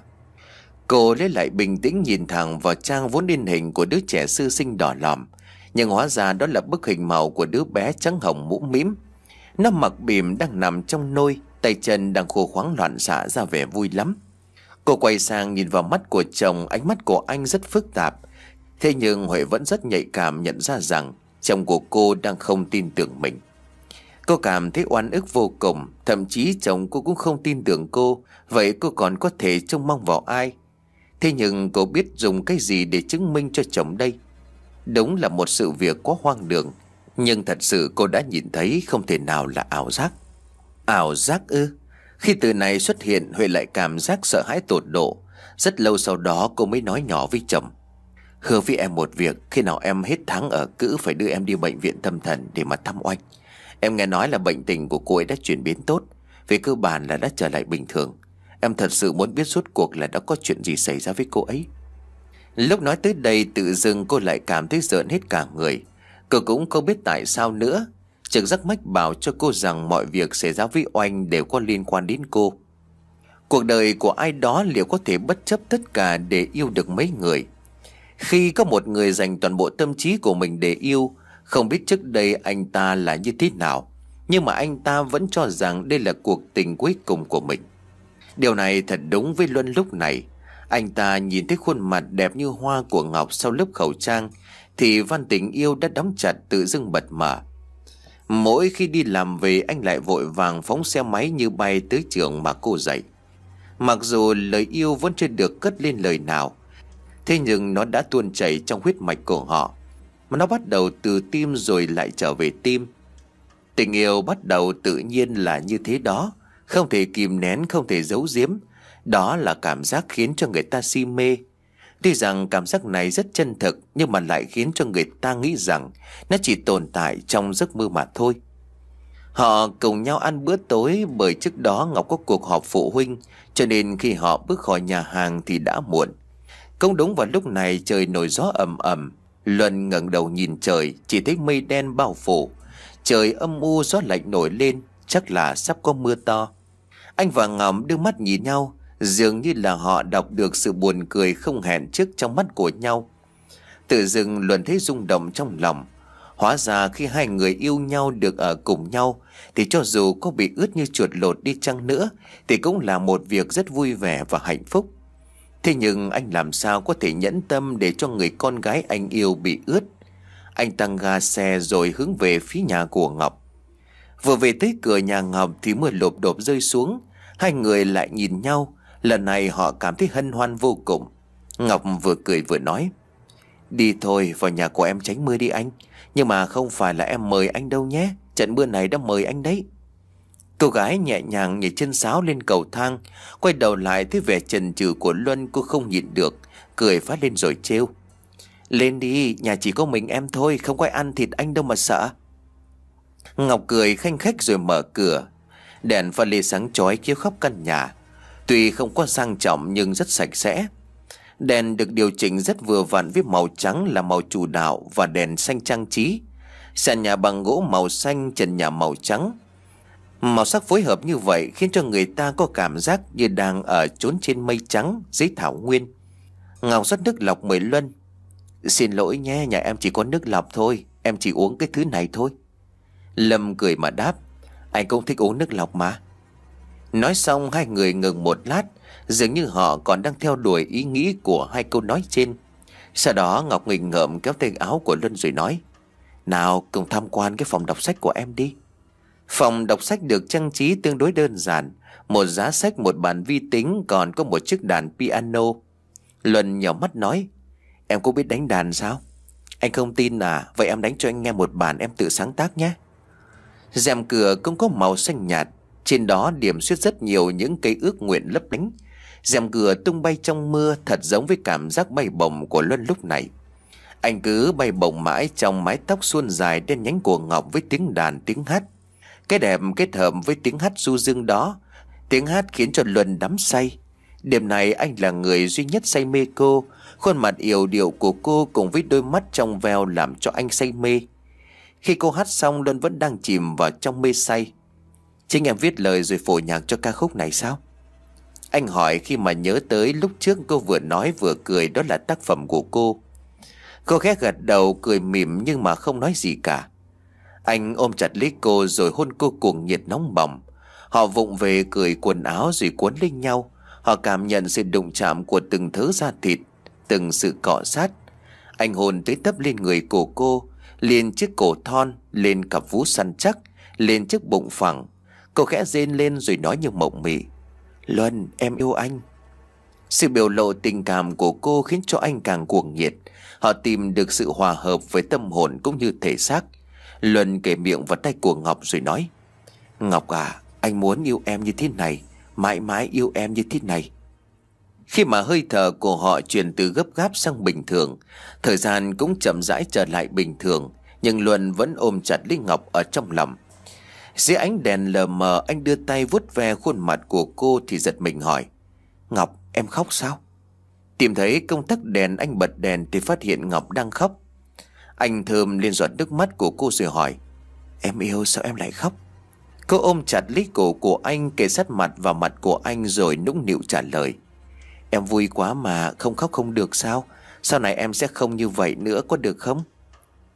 Cô lấy lại bình tĩnh nhìn thẳng vào trang vốn in hình của đứa trẻ sơ sinh đỏ lòm, nhưng hóa ra đó là bức hình màu của đứa bé trắng hồng mũm mĩm. Nó mặc bìm đang nằm trong nôi, tay chân đang khô khoắng loạn xạ ra vẻ vui lắm. Cô quay sang nhìn vào mắt của chồng, ánh mắt của anh rất phức tạp. Thế nhưng Huệ vẫn rất nhạy cảm nhận ra rằng chồng của cô đang không tin tưởng mình. Cô cảm thấy oan ức vô cùng. Thậm chí chồng cô cũng không tin tưởng cô, vậy cô còn có thể trông mong vào ai? Thế nhưng cô biết dùng cái gì để chứng minh cho chồng đây? Đúng là một sự việc quá hoang đường, nhưng thật sự cô đã nhìn thấy, không thể nào là ảo giác. Ảo giác ư? Khi từ này xuất hiện, Huệ lại cảm giác sợ hãi tột độ. Rất lâu sau đó cô mới nói nhỏ với chồng: Hứa với em một việc, khi nào em hết tháng ở cữ phải đưa em đi bệnh viện tâm thần để mà thăm oanh. Em nghe nói là bệnh tình của cô ấy đã chuyển biến tốt, về cơ bản là đã trở lại bình thường. Em thật sự muốn biết rốt cuộc là đã có chuyện gì xảy ra với cô ấy. Lúc nói tới đây tự dưng cô lại cảm thấy rợn hết cả người. Cô cũng không biết tại sao nữa. Trực giác mách bảo cho cô rằng mọi việc xảy ra với Oanh đều có liên quan đến cô. Cuộc đời của ai đó liệu có thể bất chấp tất cả để yêu được mấy người? Khi có một người dành toàn bộ tâm trí của mình để yêu, Không biết trước đây anh ta là như thế nào, nhưng mà anh ta vẫn cho rằng đây là cuộc tình cuối cùng của mình. Điều này thật đúng với Luân lúc này. Anh ta nhìn thấy khuôn mặt đẹp như hoa của Ngọc sau lớp khẩu trang thì van tình yêu đã đóng chặt tự dưng bật mở. Mỗi khi đi làm về, anh lại vội vàng phóng xe máy như bay tới trường mà cô dạy. Mặc dù lời yêu vẫn chưa được cất lên lời nào, thế nhưng nó đã tuôn chảy trong huyết mạch của họ, mà nó bắt đầu từ tim rồi lại trở về tim. Tình yêu bắt đầu tự nhiên là như thế đó, không thể kìm nén, không thể giấu giếm. Đó là cảm giác khiến cho người ta si mê. Tuy rằng cảm giác này rất chân thực, nhưng mà lại khiến cho người ta nghĩ rằng nó chỉ tồn tại trong giấc mơ mà thôi. Họ cùng nhau ăn bữa tối, bởi trước đó Ngọc có cuộc họp phụ huynh, cho nên khi họ bước khỏi nhà hàng thì đã muộn. Cũng đúng vào lúc này trời nổi gió ầm ầm. Luân ngẩng đầu nhìn trời, chỉ thấy mây đen bao phủ, trời âm u, gió lạnh nổi lên, chắc là sắp có mưa to. Anh và Ngọc đưa mắt nhìn nhau, dường như là họ đọc được sự buồn cười không hẹn trước trong mắt của nhau. Tự dưng Luân thấy rung động trong lòng. Hóa ra khi hai người yêu nhau được ở cùng nhau thì cho dù có bị ướt như chuột lột đi chăng nữa thì cũng là một việc rất vui vẻ và hạnh phúc. Thế nhưng anh làm sao có thể nhẫn tâm để cho người con gái anh yêu bị ướt. Anh tăng ga xe rồi hướng về phía nhà của Ngọc. Vừa về tới cửa nhà Ngọc thì mưa lộp đột rơi xuống. Hai người lại nhìn nhau. Lần này họ cảm thấy hân hoan vô cùng. Ngọc vừa cười vừa nói: "Đi thôi, vào nhà của em tránh mưa đi anh. Nhưng mà không phải là em mời anh đâu nhé, trận mưa này đã mời anh đấy." Cô gái nhẹ nhàng nhảy chân sáo lên cầu thang, quay đầu lại thấy vẻ chần chừ của Luân, cô không nhịn được, cười phát lên rồi trêu: "Lên đi, nhà chỉ có mình em thôi, không có ai ăn thịt anh đâu mà sợ." Ngọc cười khanh khách rồi mở cửa. Đèn pha lê sáng chói chiếu khắp căn nhà. Tuy không quá sang trọng nhưng rất sạch sẽ. Đèn được điều chỉnh rất vừa vặn với màu trắng là màu chủ đạo và đèn xanh trang trí. Sàn nhà bằng gỗ màu xanh, trần nhà màu trắng. Màu sắc phối hợp như vậy khiến cho người ta có cảm giác như đang ở chốn trên mây trắng dưới thảo nguyên. Ngọc rót nước lọc mời Luân: "Xin lỗi nhé, nhà em chỉ có nước lọc thôi, em chỉ uống cái thứ này thôi." Lâm cười mà đáp: "Anh cũng thích uống nước lọc mà." Nói xong hai người ngừng một lát, dường như họ còn đang theo đuổi ý nghĩ của hai câu nói trên. Sau đó Ngọc nghịch ngợm kéo tay áo của Luân rồi nói: "Nào cùng tham quan cái phòng đọc sách của em đi." Phòng đọc sách được trang trí tương đối đơn giản. Một giá sách, một bàn vi tính, còn có một chiếc đàn piano. Luân nhỏ mắt nói: "Em cũng biết đánh đàn sao?" "Anh không tin à? Vậy em đánh cho anh nghe một bản em tự sáng tác nhé." Rèm cửa cũng có màu xanh nhạt, trên đó điểm xuyết rất nhiều những cây ước nguyện lấp lánh. Rèm cửa tung bay trong mưa, thật giống với cảm giác bay bổng của Luân lúc này. Anh cứ bay bổng mãi trong mái tóc suôn dài đen nhánh của Ngọc với tiếng đàn tiếng hát. Cái đẹp kết hợp với tiếng hát du dương đó. Tiếng hát khiến cho Luân đắm say. Đêm này anh là người duy nhất say mê cô. Khuôn mặt yểu điệu của cô cùng với đôi mắt trong veo làm cho anh say mê. Khi cô hát xong, Luân vẫn đang chìm vào trong mê say. "Chính em viết lời rồi phổ nhạc cho ca khúc này sao?" Anh hỏi khi mà nhớ tới lúc trước cô vừa nói vừa cười đó là tác phẩm của cô. Cô khẽ gật đầu cười mỉm nhưng mà không nói gì cả. Anh ôm chặt lấy cô rồi hôn cô cuồng nhiệt nóng bỏng. Họ vụng về cởi quần áo rồi cuốn lên nhau. Họ cảm nhận sự đụng chạm của từng thớ da thịt, từng sự cọ sát. Anh hôn tới tấp lên người của cô, lên chiếc cổ thon, lên cặp vú săn chắc, lên chiếc bụng phẳng. Cô khẽ rên lên rồi nói như mộng mị: "Luân, em yêu anh." Sự biểu lộ tình cảm của cô khiến cho anh càng cuồng nhiệt. Họ tìm được sự hòa hợp với tâm hồn cũng như thể xác. Luân kề miệng vào tay của Ngọc rồi nói: "Ngọc à, anh muốn yêu em như thế này, mãi mãi yêu em như thế này." Khi mà hơi thở của họ chuyển từ gấp gáp sang bình thường, thời gian cũng chậm rãi trở lại bình thường, nhưng Luân vẫn ôm chặt lấy Ngọc ở trong lòng. Dưới ánh đèn lờ mờ, anh đưa tay vuốt ve khuôn mặt của cô thì giật mình hỏi: "Ngọc, em khóc sao?" Tìm thấy công tắc đèn, anh bật đèn thì phát hiện Ngọc đang khóc. Anh thơm lên giọt nước mắt của cô rồi hỏi: "Em yêu, sao em lại khóc?" Cô ôm chặt lấy cổ của anh, kề sát mặt vào mặt của anh rồi nũng nịu trả lời: "Em vui quá mà, không khóc không được sao? Sau này em sẽ không như vậy nữa, có được không?"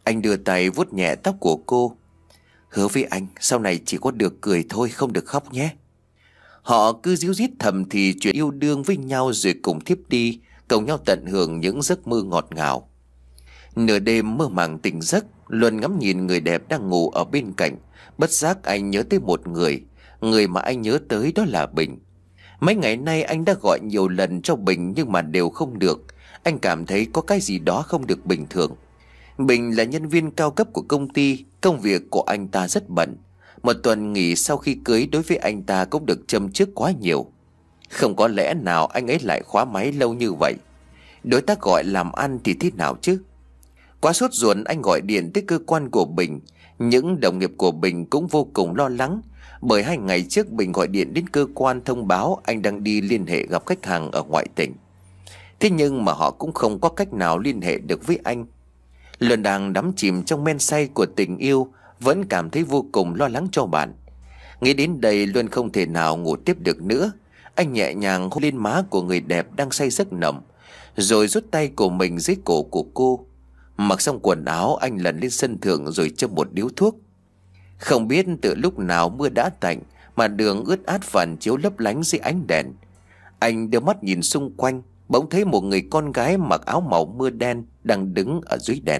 Anh đưa tay vuốt nhẹ tóc của cô. Hứa với anh sau này chỉ có được cười thôi, không được khóc nhé. Họ cứ díu dít thầm thì chuyện yêu đương với nhau rồi cùng thiếp đi, cùng nhau tận hưởng những giấc mơ ngọt ngào. Nửa đêm mơ màng tỉnh giấc, Luân ngắm nhìn người đẹp đang ngủ ở bên cạnh. Bất giác anh nhớ tới một người. Người mà anh nhớ tới đó là Bình. Mấy ngày nay anh đã gọi nhiều lần cho Bình nhưng mà đều không được. Anh cảm thấy có cái gì đó không được bình thường. Bình là nhân viên cao cấp của công ty. Công việc của anh ta rất bận. Một tuần nghỉ sau khi cưới đối với anh ta cũng được châm chước quá nhiều. Không có lẽ nào anh ấy lại khóa máy lâu như vậy. Đối tác gọi làm ăn thì thế nào chứ? Quá sốt ruột anh gọi điện tới cơ quan của Bình. Những đồng nghiệp của Bình cũng vô cùng lo lắng. Bởi hai ngày trước Bình gọi điện đến cơ quan thông báo anh đang đi liên hệ gặp khách hàng ở ngoại tỉnh. Thế nhưng mà họ cũng không có cách nào liên hệ được với anh. Luân đang đắm chìm trong men say của tình yêu, vẫn cảm thấy vô cùng lo lắng cho bạn. Nghĩ đến đây Luân không thể nào ngủ tiếp được nữa. Anh nhẹ nhàng hôn lên má của người đẹp đang say giấc nồng, rồi rút tay của mình dưới cổ của cô. Mặc xong quần áo anh lần lên sân thượng rồi châm một điếu thuốc. Không biết từ lúc nào mưa đã tạnh mà đường ướt át phản chiếu lấp lánh dưới ánh đèn. Anh đưa mắt nhìn xung quanh, bỗng thấy một người con gái mặc áo màu mưa đen đang đứng ở dưới đèn.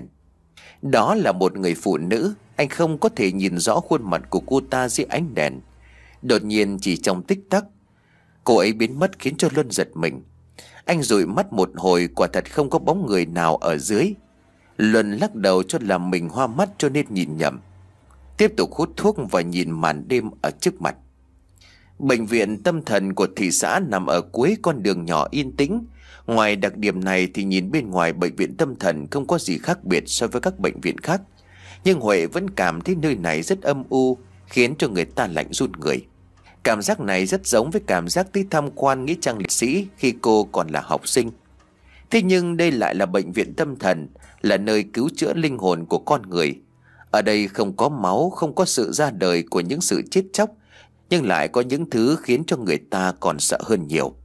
Đó là một người phụ nữ. Anh không có thể nhìn rõ khuôn mặt của cô ta dưới ánh đèn. Đột nhiên chỉ trong tích tắc, cô ấy biến mất khiến cho Luân giật mình. Anh dụi mắt một hồi, quả thật không có bóng người nào ở dưới. Luân lắc đầu cho làm mình hoa mắt cho nên nhìn nhầm. Tiếp tục hút thuốc và nhìn màn đêm ở trước mặt. Bệnh viện tâm thần của thị xã nằm ở cuối con đường nhỏ yên tĩnh. Ngoài đặc điểm này thì nhìn bên ngoài bệnh viện tâm thần không có gì khác biệt so với các bệnh viện khác. Nhưng Huệ vẫn cảm thấy nơi này rất âm u, khiến cho người ta lạnh run người. Cảm giác này rất giống với cảm giác đi tham quan nghĩa trang liệt sĩ khi cô còn là học sinh. Thế nhưng đây lại là bệnh viện tâm thần, là nơi cứu chữa linh hồn của con người. Ở đây không có máu, không có sự ra đời của những sự chết chóc, nhưng lại có những thứ khiến cho người ta còn sợ hơn nhiều.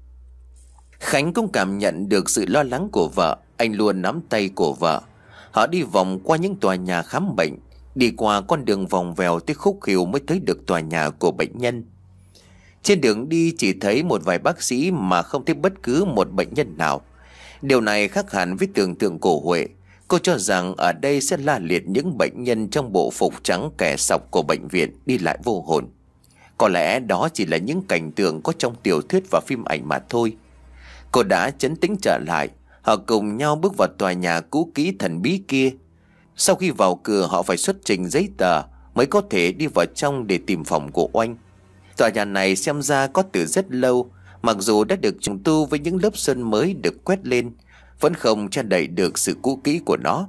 Khánh cũng cảm nhận được sự lo lắng của vợ. Anh luôn nắm tay của vợ. Họ đi vòng qua những tòa nhà khám bệnh, đi qua con đường vòng vèo tới khúc khuỷu mới tới được tòa nhà của bệnh nhân. Trên đường đi chỉ thấy một vài bác sĩ mà không thấy bất cứ một bệnh nhân nào. Điều này khác hẳn với tưởng tượng của Huệ. Cô cho rằng ở đây sẽ la liệt những bệnh nhân trong bộ phục trắng kẻ sọc của bệnh viện đi lại vô hồn. Có lẽ đó chỉ là những cảnh tượng có trong tiểu thuyết và phim ảnh mà thôi. Cô đã trấn tĩnh trở lại. Họ cùng nhau bước vào tòa nhà cũ kỹ thần bí kia. Sau khi vào cửa họ phải xuất trình giấy tờ mới có thể đi vào trong để tìm phòng của Oanh. Tòa nhà này xem ra có từ rất lâu. Mặc dù đã được trùng tu với những lớp sơn mới được quét lên, vẫn không che đậy được sự cũ kỹ của nó.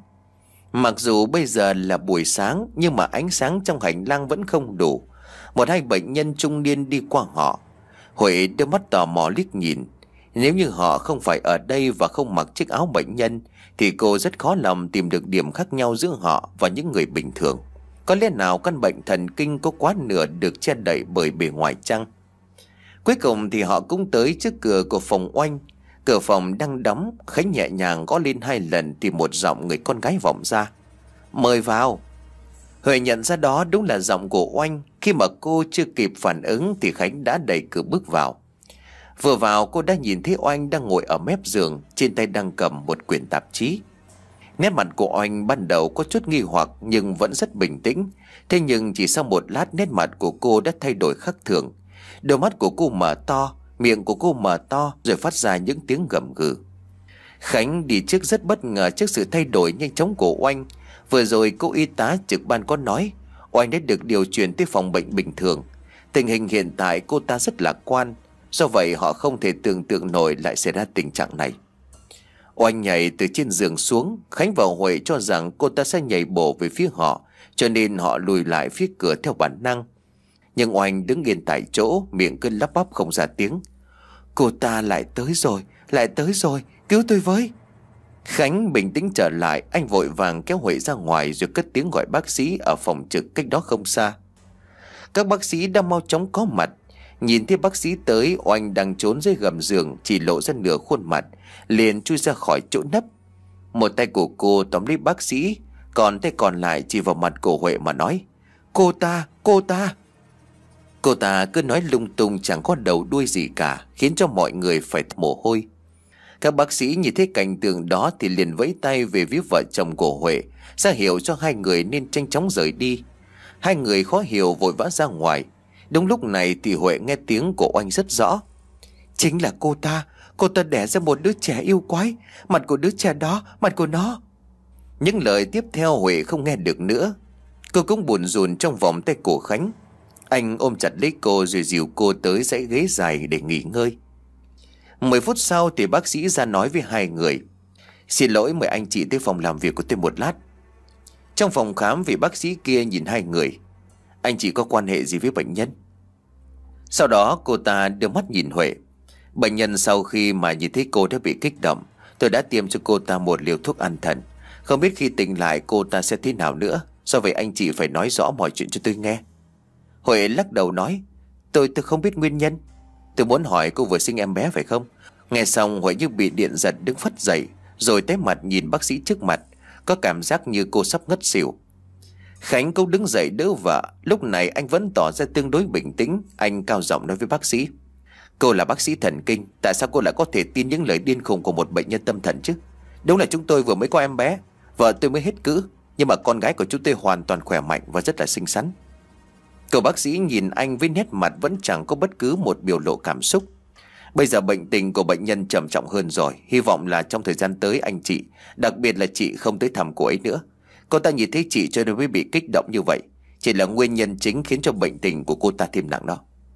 Mặc dù bây giờ là buổi sáng, nhưng mà ánh sáng trong hành lang vẫn không đủ. Một hai bệnh nhân trung niên đi qua họ. Huệ đưa mắt tò mò liếc nhìn. Nếu như họ không phải ở đây và không mặc chiếc áo bệnh nhân, thì cô rất khó lòng tìm được điểm khác nhau giữa họ và những người bình thường. Có lẽ nào căn bệnh thần kinh có quá nửa được che đậy bởi bề ngoài chăng? Cuối cùng thì họ cũng tới trước cửa của phòng Oanh. Cửa phòng đang đóng. Khánh nhẹ nhàng gõ lên hai lần thì một giọng người con gái vọng ra: "Mời vào." Huệ nhận ra đó đúng là giọng của Oanh. Khi mà cô chưa kịp phản ứng thì Khánh đã đẩy cửa bước vào. Vừa vào cô đã nhìn thấy Oanh đang ngồi ở mép giường, trên tay đang cầm một quyển tạp chí. Nét mặt của Oanh ban đầu có chút nghi hoặc nhưng vẫn rất bình tĩnh. Thế nhưng chỉ sau một lát nét mặt của cô đã thay đổi khác thường. Đôi mắt của cô mở to, miệng của cô mở to rồi phát ra những tiếng gầm gừ. Khánh đi trước rất bất ngờ trước sự thay đổi nhanh chóng của Oanh. Vừa rồi cô y tá trực ban có nói Oanh đã được điều chuyển tới phòng bệnh bình thường. Tình hình hiện tại cô ta rất lạc quan. Do vậy họ không thể tưởng tượng nổi lại xảy ra tình trạng này. Oanh nhảy từ trên giường xuống. Khánh và Huệ cho rằng cô ta sẽ nhảy bổ về phía họ, cho nên họ lùi lại phía cửa theo bản năng. Nhưng Oanh đứng yên tại chỗ, miệng cứ lắp bắp không ra tiếng. "Cô ta lại tới rồi, lại tới rồi, cứu tôi với." Khánh bình tĩnh trở lại. Anh vội vàng kéo Huệ ra ngoài rồi cất tiếng gọi bác sĩ ở phòng trực cách đó không xa. Các bác sĩ đã mau chóng có mặt. Nhìn thấy bác sĩ tới, Oanh đang trốn dưới gầm giường, chỉ lộ ra nửa khuôn mặt, liền chui ra khỏi chỗ nấp. Một tay của cô tóm lấy bác sĩ, Còn tay còn lại chỉ vào mặt của Huệ mà nói: Cô ta, cô ta. Cô ta cứ nói lung tung chẳng có đầu đuôi gì cả, khiến cho mọi người phải mồ hôi. Các bác sĩ nhìn thấy cảnh tượng đó thì liền vẫy tay về phía vợ chồng của Huệ, ra hiệu cho hai người nên nhanh chóng rời đi. Hai người khó hiểu vội vã ra ngoài. Đúng lúc này thì Huệ nghe tiếng của Oanh rất rõ. Chính là cô ta. Cô ta đẻ ra một đứa trẻ yêu quái. Mặt của đứa trẻ đó, mặt của nó. Những lời tiếp theo Huệ không nghe được nữa. Cô cũng buồn rùn trong vòng tay của Khánh. Anh ôm chặt lấy cô rồi dìu cô tới dãy ghế dài để nghỉ ngơi. Mười phút sau thì bác sĩ ra nói với hai người: Xin lỗi, mời anh chị tới phòng làm việc của tôi một lát. Trong phòng khám, vị bác sĩ kia nhìn hai người: Anh chị có quan hệ gì với bệnh nhân? Sau đó cô ta đưa mắt nhìn Huệ. Bệnh nhân sau khi mà nhìn thấy cô đã bị kích động, tôi đã tiêm cho cô ta một liều thuốc an thần. Không biết khi tỉnh lại cô ta sẽ thế nào nữa. Do vậy anh chị phải nói rõ mọi chuyện cho tôi nghe. Huệ lắc đầu nói: Tôi tôi không biết nguyên nhân. Tôi muốn hỏi cô vừa sinh em bé phải không? Nghe xong Huệ như bị điện giật đứng phắt dậy, rồi té mặt nhìn bác sĩ trước mặt, có cảm giác như cô sắp ngất xỉu. Khánh cũng đứng dậy đỡ vợ. Lúc này anh vẫn tỏ ra tương đối bình tĩnh. Anh cao giọng nói với bác sĩ: Cô là bác sĩ thần kinh, tại sao cô lại có thể tin những lời điên khùng của một bệnh nhân tâm thần chứ? Đúng là chúng tôi vừa mới có em bé, vợ tôi mới hết cữ, nhưng mà con gái của chúng tôi hoàn toàn khỏe mạnh và rất là xinh xắn. Cậu bác sĩ nhìn anh với nét mặt vẫn chẳng có bất cứ một biểu lộ cảm xúc. Bây giờ bệnh tình của bệnh nhân trầm trọng hơn rồi. Hy vọng là trong thời gian tới anh chị, đặc biệt là chị, không tới thăm cô ấy nữa. Cô ta nhìn thấy chị cho nên mới bị kích động như vậy. Chỉ là nguyên nhân chính khiến cho bệnh tình của cô ta thêm nặng đó.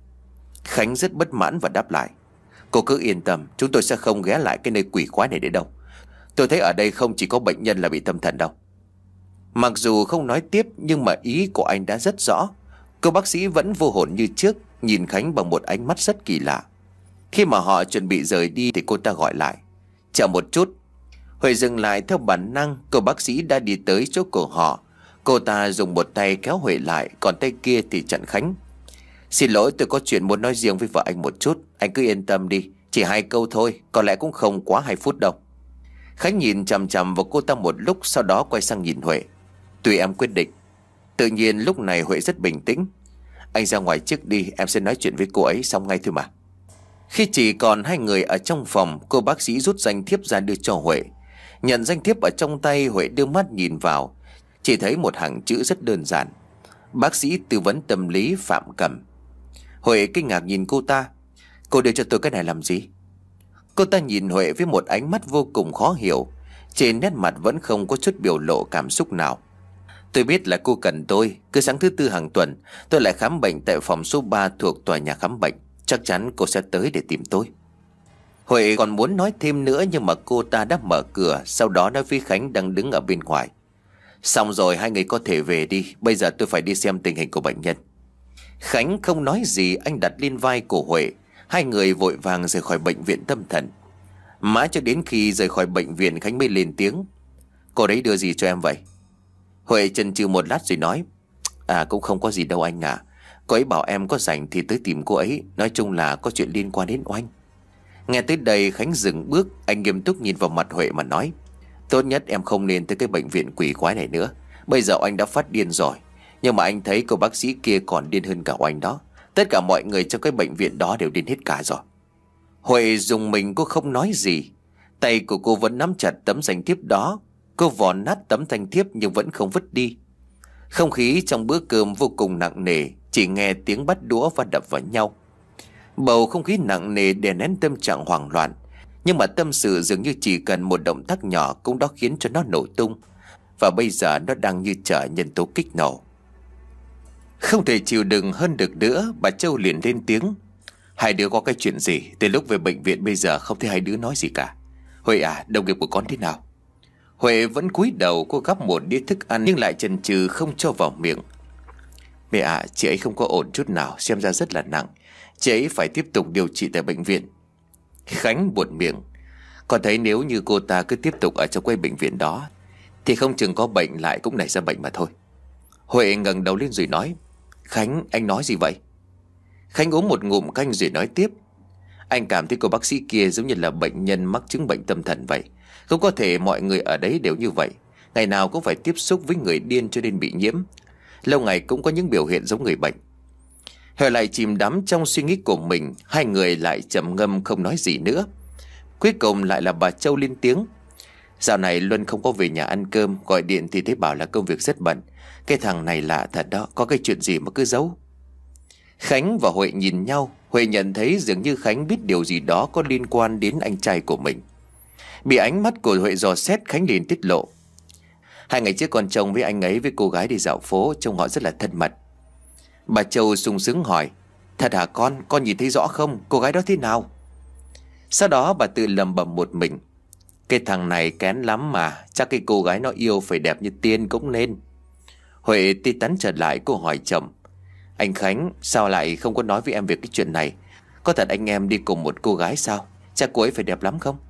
Khánh rất bất mãn và đáp lại: Cô cứ yên tâm, chúng tôi sẽ không ghé lại cái nơi quỷ quái này để đâu. Tôi thấy ở đây không chỉ có bệnh nhân là bị tâm thần đâu. Mặc dù không nói tiếp nhưng mà ý của anh đã rất rõ. Cô bác sĩ vẫn vô hồn như trước, nhìn Khánh bằng một ánh mắt rất kỳ lạ. Khi mà họ chuẩn bị rời đi thì cô ta gọi lại: Chờ một chút. Huệ dừng lại theo bản năng. Cô bác sĩ đã đi tới chỗ của họ. Cô ta dùng một tay kéo Huệ lại, còn tay kia thì chặn Khánh. Xin lỗi, tôi có chuyện muốn nói riêng với vợ anh một chút. Anh cứ yên tâm đi, chỉ hai câu thôi, có lẽ cũng không quá hai phút đâu. Khánh nhìn chằm chằm vào cô ta một lúc, sau đó quay sang nhìn Huệ: Tùy em quyết định. Tự nhiên lúc này Huệ rất bình tĩnh: Anh ra ngoài trước đi, em sẽ nói chuyện với cô ấy xong ngay thôi mà. Khi chỉ còn hai người ở trong phòng, cô bác sĩ rút danh thiếp ra đưa cho Huệ. Nhận danh thiếp ở trong tay, Huệ đưa mắt nhìn vào, chỉ thấy một hàng chữ rất đơn giản: Bác sĩ tư vấn tâm lý Phạm Cầm. Huệ kinh ngạc nhìn cô ta: Cô đưa cho tôi cái này làm gì? Cô ta nhìn Huệ với một ánh mắt vô cùng khó hiểu. Trên nét mặt vẫn không có chút biểu lộ cảm xúc nào. Tôi biết là cô cần tôi. Cứ sáng thứ tư hàng tuần tôi lại khám bệnh tại phòng số ba thuộc tòa nhà khám bệnh. Chắc chắn cô sẽ tới để tìm tôi. Huệ còn muốn nói thêm nữa nhưng mà cô ta đã mở cửa, sau đó nói với Khánh đang đứng ở bên ngoài: Xong rồi, hai người có thể về đi. Bây giờ tôi phải đi xem tình hình của bệnh nhân. Khánh không nói gì, anh đặt lên vai của Huệ. Hai người vội vàng rời khỏi bệnh viện tâm thần. Mãi cho đến khi rời khỏi bệnh viện, Khánh mới lên tiếng: Cô đấy đưa gì cho em vậy? Huệ chần chừ một lát rồi nói: À cũng không có gì đâu anh à. Cô ấy bảo em có rảnh thì tới tìm cô ấy. Nói chung là có chuyện liên quan đến Oanh. Nghe tới đây Khánh dừng bước. Anh nghiêm túc nhìn vào mặt Huệ mà nói: Tốt nhất em không nên tới cái bệnh viện quỷ quái này nữa. Bây giờ anh đã phát điên rồi. Nhưng mà anh thấy cô bác sĩ kia còn điên hơn cả Oanh đó. Tất cả mọi người trong cái bệnh viện đó đều điên hết cả rồi. Huệ dùng mình, cô không nói gì. Tay của cô vẫn nắm chặt tấm danh thiếp đó. Cô vò nát tấm danh thiếp nhưng vẫn không vứt đi. Không khí trong bữa cơm vô cùng nặng nề. Chỉ nghe tiếng bắt đũa và đập vào nhau. Bầu không khí nặng nề đè nén tâm trạng hoảng loạn. Nhưng mà tâm sự dường như chỉ cần một động tác nhỏ cũng đó khiến cho nó nổ tung. Và bây giờ nó đang như trở nhân tố kích nổ. Không thể chịu đựng hơn được nữa, bà Châu liền lên tiếng: Hai đứa có cái chuyện gì? Từ lúc về bệnh viện bây giờ không thấy hai đứa nói gì cả. Huệ à, đồng nghiệp của con thế nào? Huệ vẫn cúi đầu, cô gắp một đĩa thức ăn nhưng lại chần chừ không cho vào miệng. Mẹ ạ, à, chị ấy không có ổn chút nào, xem ra rất là nặng. Chị ấy phải tiếp tục điều trị tại bệnh viện. Khánh buột miệng: Con thấy nếu như cô ta cứ tiếp tục ở trong quay bệnh viện đó thì không chừng có bệnh lại cũng nảy ra bệnh mà thôi. Huệ ngẩng đầu lên rồi nói: Khánh, anh nói gì vậy? Khánh uống một ngụm canh rồi nói tiếp: Anh cảm thấy cô bác sĩ kia giống như là bệnh nhân mắc chứng bệnh tâm thần vậy. Không có thể mọi người ở đấy đều như vậy. Ngày nào cũng phải tiếp xúc với người điên cho nên bị nhiễm. Lâu ngày cũng có những biểu hiện giống người bệnh. Huệ lại chìm đắm trong suy nghĩ của mình. Hai người lại trầm ngâm không nói gì nữa. Cuối cùng lại là bà Châu lên tiếng. Dạo này Luân không có về nhà ăn cơm. Gọi điện thì thấy bảo là công việc rất bận. Cái thằng này lạ thật đó. Có cái chuyện gì mà cứ giấu. Khánh và Huệ nhìn nhau. Huệ nhận thấy dường như Khánh biết điều gì đó có liên quan đến anh trai của mình. Bị ánh mắt của Huệ dò xét, Khánh liền tiết lộ. Hai ngày trước con chồng với anh ấy với cô gái đi dạo phố, trông họ rất là thân mật. Bà Châu sung sướng hỏi. Thật hả con? Con nhìn thấy rõ không? Cô gái đó thế nào? Sau đó bà tự lẩm bẩm một mình. Cái thằng này kén lắm mà. Chắc cái cô gái nó yêu phải đẹp như tiên cũng nên. Huệ tí tắn trở lại, cô hỏi chồng. Anh Khánh, sao lại không có nói với em về cái chuyện này? Có thật anh em đi cùng một cô gái sao? Chắc cô ấy phải đẹp lắm không?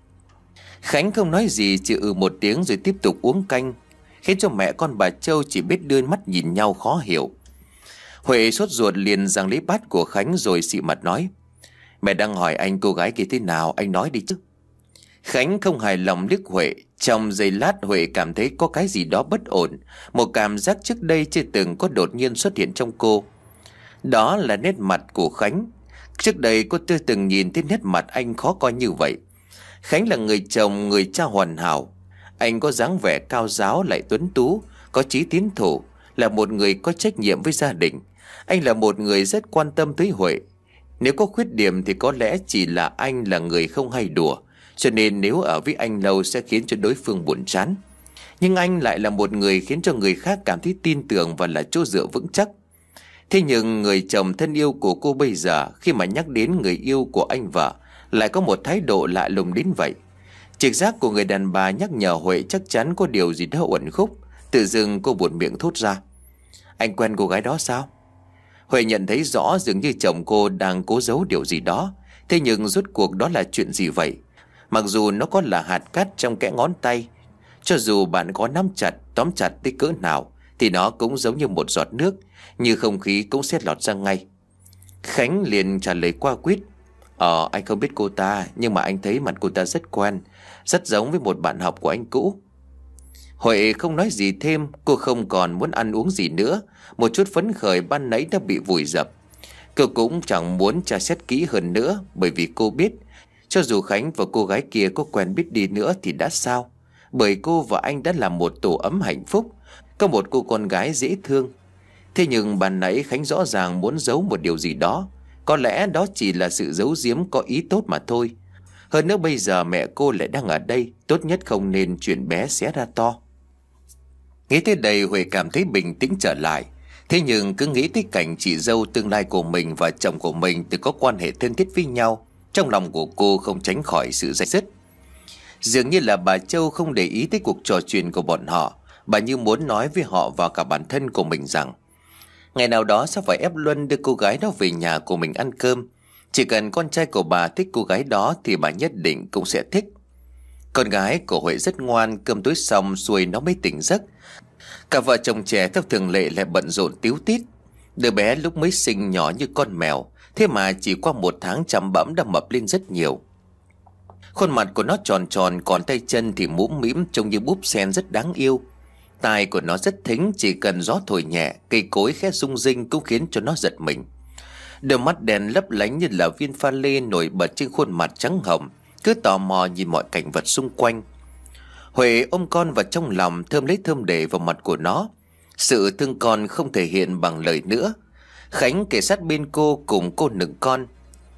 Khánh không nói gì, chỉ ừ một tiếng rồi tiếp tục uống canh, khiến cho mẹ con bà Châu chỉ biết đưa mắt nhìn nhau khó hiểu. Huệ sốt ruột liền giằng lấy bát của Khánh rồi xị mặt nói. Mẹ đang hỏi anh cô gái kia thế nào, anh nói đi chứ. Khánh không hài lòng liếc Huệ. Trong giây lát Huệ cảm thấy có cái gì đó bất ổn. Một cảm giác trước đây chưa từng có đột nhiên xuất hiện trong cô. Đó là nét mặt của Khánh. Trước đây cô chưa từng nhìn thấy nét mặt anh khó coi như vậy. Khánh là người chồng, người cha hoàn hảo. Anh có dáng vẻ cao giáo lại tuấn tú, có chí tiến thủ, là một người có trách nhiệm với gia đình. Anh là một người rất quan tâm tới Huệ. Nếu có khuyết điểm thì có lẽ chỉ là anh là người không hay đùa, cho nên nếu ở với anh lâu sẽ khiến cho đối phương buồn chán. Nhưng anh lại là một người khiến cho người khác cảm thấy tin tưởng và là chỗ dựa vững chắc. Thế nhưng người chồng thân yêu của cô bây giờ khi mà nhắc đến người yêu của anh vợ lại có một thái độ lạ lùng đến vậy. Trực giác của người đàn bà nhắc nhở Huệ chắc chắn có điều gì đó uẩn khúc. Tự dưng cô buột miệng thốt ra. Anh quen cô gái đó sao? Huệ nhận thấy rõ dường như chồng cô đang cố giấu điều gì đó. Thế nhưng rốt cuộc đó là chuyện gì vậy? Mặc dù nó có là hạt cát trong kẽ ngón tay, cho dù bạn có nắm chặt, tóm chặt tới cỡ nào, thì nó cũng giống như một giọt nước, như không khí cũng sẽ lọt ra ngay. Khánh liền trả lời qua quýt. Ờ anh không biết cô ta, nhưng mà anh thấy mặt cô ta rất quen, rất giống với một bạn học của anh cũ. Huệ không nói gì thêm. Cô không còn muốn ăn uống gì nữa. Một chút phấn khởi ban nãy đã bị vùi dập. Cô cũng chẳng muốn tra xét kỹ hơn nữa, bởi vì cô biết cho dù Khánh và cô gái kia có quen biết đi nữa thì đã sao, bởi cô và anh đã là một tổ ấm hạnh phúc, có một cô con gái dễ thương. Thế nhưng ban nãy Khánh rõ ràng muốn giấu một điều gì đó. Có lẽ đó chỉ là sự giấu giếm có ý tốt mà thôi. Hơn nữa bây giờ mẹ cô lại đang ở đây, tốt nhất không nên chuyện bé xé ra to. Nghĩ tới đây Huệ cảm thấy bình tĩnh trở lại. Thế nhưng cứ nghĩ tới cảnh chị dâu tương lai của mình và chồng của mình từng có quan hệ thân thiết với nhau, trong lòng của cô không tránh khỏi sự day dứt. Dường như là bà Châu không để ý tới cuộc trò chuyện của bọn họ. Bà như muốn nói với họ và cả bản thân của mình rằng ngày nào đó sẽ phải ép Luân đưa cô gái đó về nhà của mình ăn cơm. Chỉ cần con trai của bà thích cô gái đó thì bà nhất định cũng sẽ thích. Con gái của Huệ rất ngoan, cơm tối xong xuôi nó mới tỉnh giấc. Cả vợ chồng trẻ theo thường lệ lại bận rộn tíu tít. Đứa bé lúc mới sinh nhỏ như con mèo, thế mà chỉ qua một tháng chăm bẵm đã mập lên rất nhiều. Khuôn mặt của nó tròn tròn, còn tay chân thì mũm mĩm trông như búp sen rất đáng yêu. Tai của nó rất thính, chỉ cần gió thổi nhẹ, cây cối khẽ rung rinh cũng khiến cho nó giật mình. Đôi mắt đèn lấp lánh như là viên pha lê nổi bật trên khuôn mặt trắng hồng, cứ tò mò nhìn mọi cảnh vật xung quanh. Huệ ôm con vào trong lòng, thơm lấy thơm để vào mặt của nó. Sự thương con không thể hiện bằng lời nữa. Khánh kề sát bên cô cùng cô nựng con.